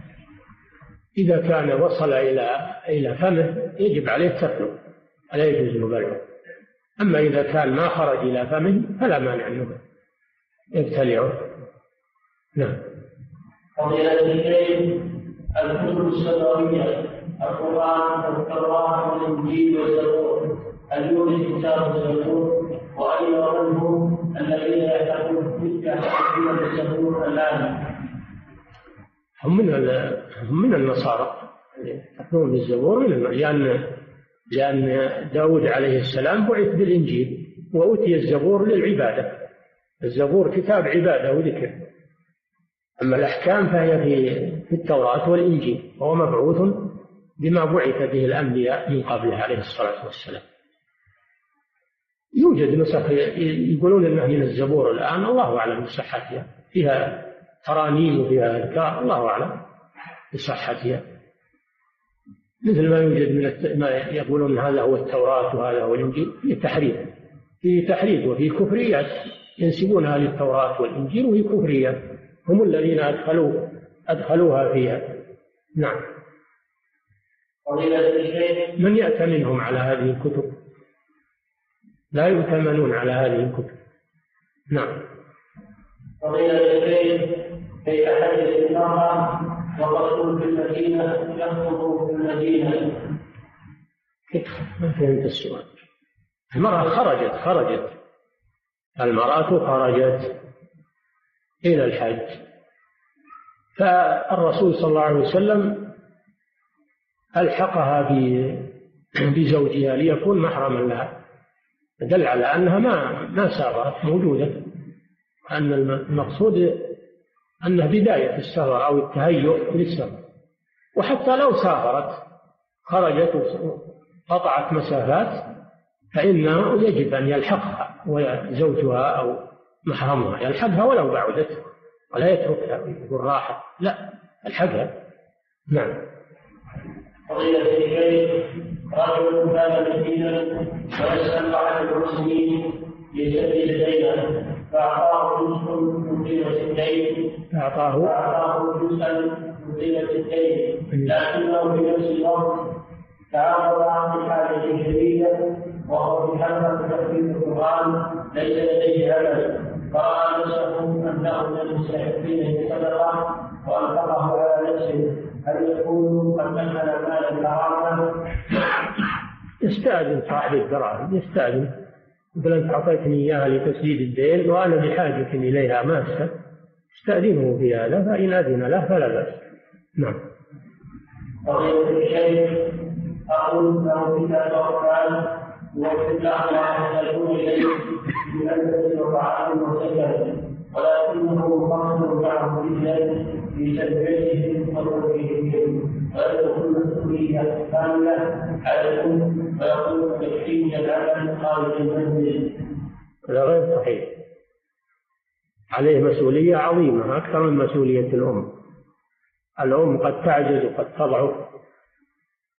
إذا كان وصل إلى إلى فمه يجب عليه تركه، لا يجوز المبالغة. أما إذا كان ما خرج إلى فمه فلا مانع أنه يبتلعه. نعم. فضيلة الشيخ، الكتب السماوية القرآن والتوراة والإنجيل والزبور هل يوجد كتاب الزبور؟ وأين منهم الذين يعتقدون يعتقدون بالزبور الآن؟ هم من هم من النصارى يعتقدون بالزبور، لأن لأن داود عليه السلام بعث بالإنجيل وأوتي الزبور للعبادة. الزبور كتاب عبادة وذكر، أما الأحكام فهي في التوراة والإنجيل، وهو مبعوث بما بعث به الأنبياء من قبله عليه الصلاة والسلام. يوجد نسخ يقولون أنها من الزبور الآن، الله أعلم بصحتها، فيها ترانيم وفيها أذكار، الله أعلم بصحتها، مثل ما يوجد من ما يقولون هذا هو التوراة وهذا هو الإنجيل. فيه تحريف، فيه تحريف وفيه كفريات ينسبونها للتوراة والإنجيل، وهي كفريات هم الذين أدخلوا أدخلوها فيها. نعم. من يأتمنهم على هذه الكتب؟ لا يؤتمنون على هذه الكتب. نعم. فضيلة الشيخ، كيف حدث المرأة والرسول في المدينة يخطب في المدينة؟ كيف؟ ما فهمت السؤال. المرأة خرجت خرجت المرأة خرجت إلى الحج، فالرسول صلى الله عليه وسلم ألحقها بزوجها ليكون محرما لها، دل على أنها ما ما سافرت، موجودة، أن المقصود أنها بداية السفر أو التهيؤ للسفر. وحتى لو سافرت خرجت وقطعت مسافات فإنه يجب أن يلحقها وزوجها أو محرمها، يلحقها ولو بعدت، ولا يتركها يقول راحة، لا، يلحقها. نعم. فضيلة الشيخ، رجل كان مسكينا ويسأل عن المسلمين ليسدد دينه، فأعطاه جزءا من قيمة الدين أعطاه فأعطاه جزءا من قيمة الدين، لكنه في نفس الوقت تعرض عن حاجة شديدة وهو في حلقة تحفيظ القرآن ليس لديه أمل، فرأى نفسه أنه من المستحقين بصدقة وأنفقه على نفسه، هل يكون قد دخل مالا حراما؟ يستأذن صاحب الدراهم، يستأذن، يقول أنت أعطيتني إياها لتسديد الدين وأنا بحاجة إليها ماسة، استأذنه في هذا، فإن أذن له فلا بأس. نعم. فضيلة الشيخ، أقول له كتاب القرآن وفي الله يحتاجون إليه بأنزل وطعام وسكن، ولكنه مقام معه جدا في تربيتهم وتربيتهم، ويكون مسؤولية كاملة على الأم، ويكون تكفيه العمل خارج المنزل. هذا غير صحيح، عليه مسؤولية عظيمة أكثر من مسؤولية الأم. الأم قد تعجز وقد تضعف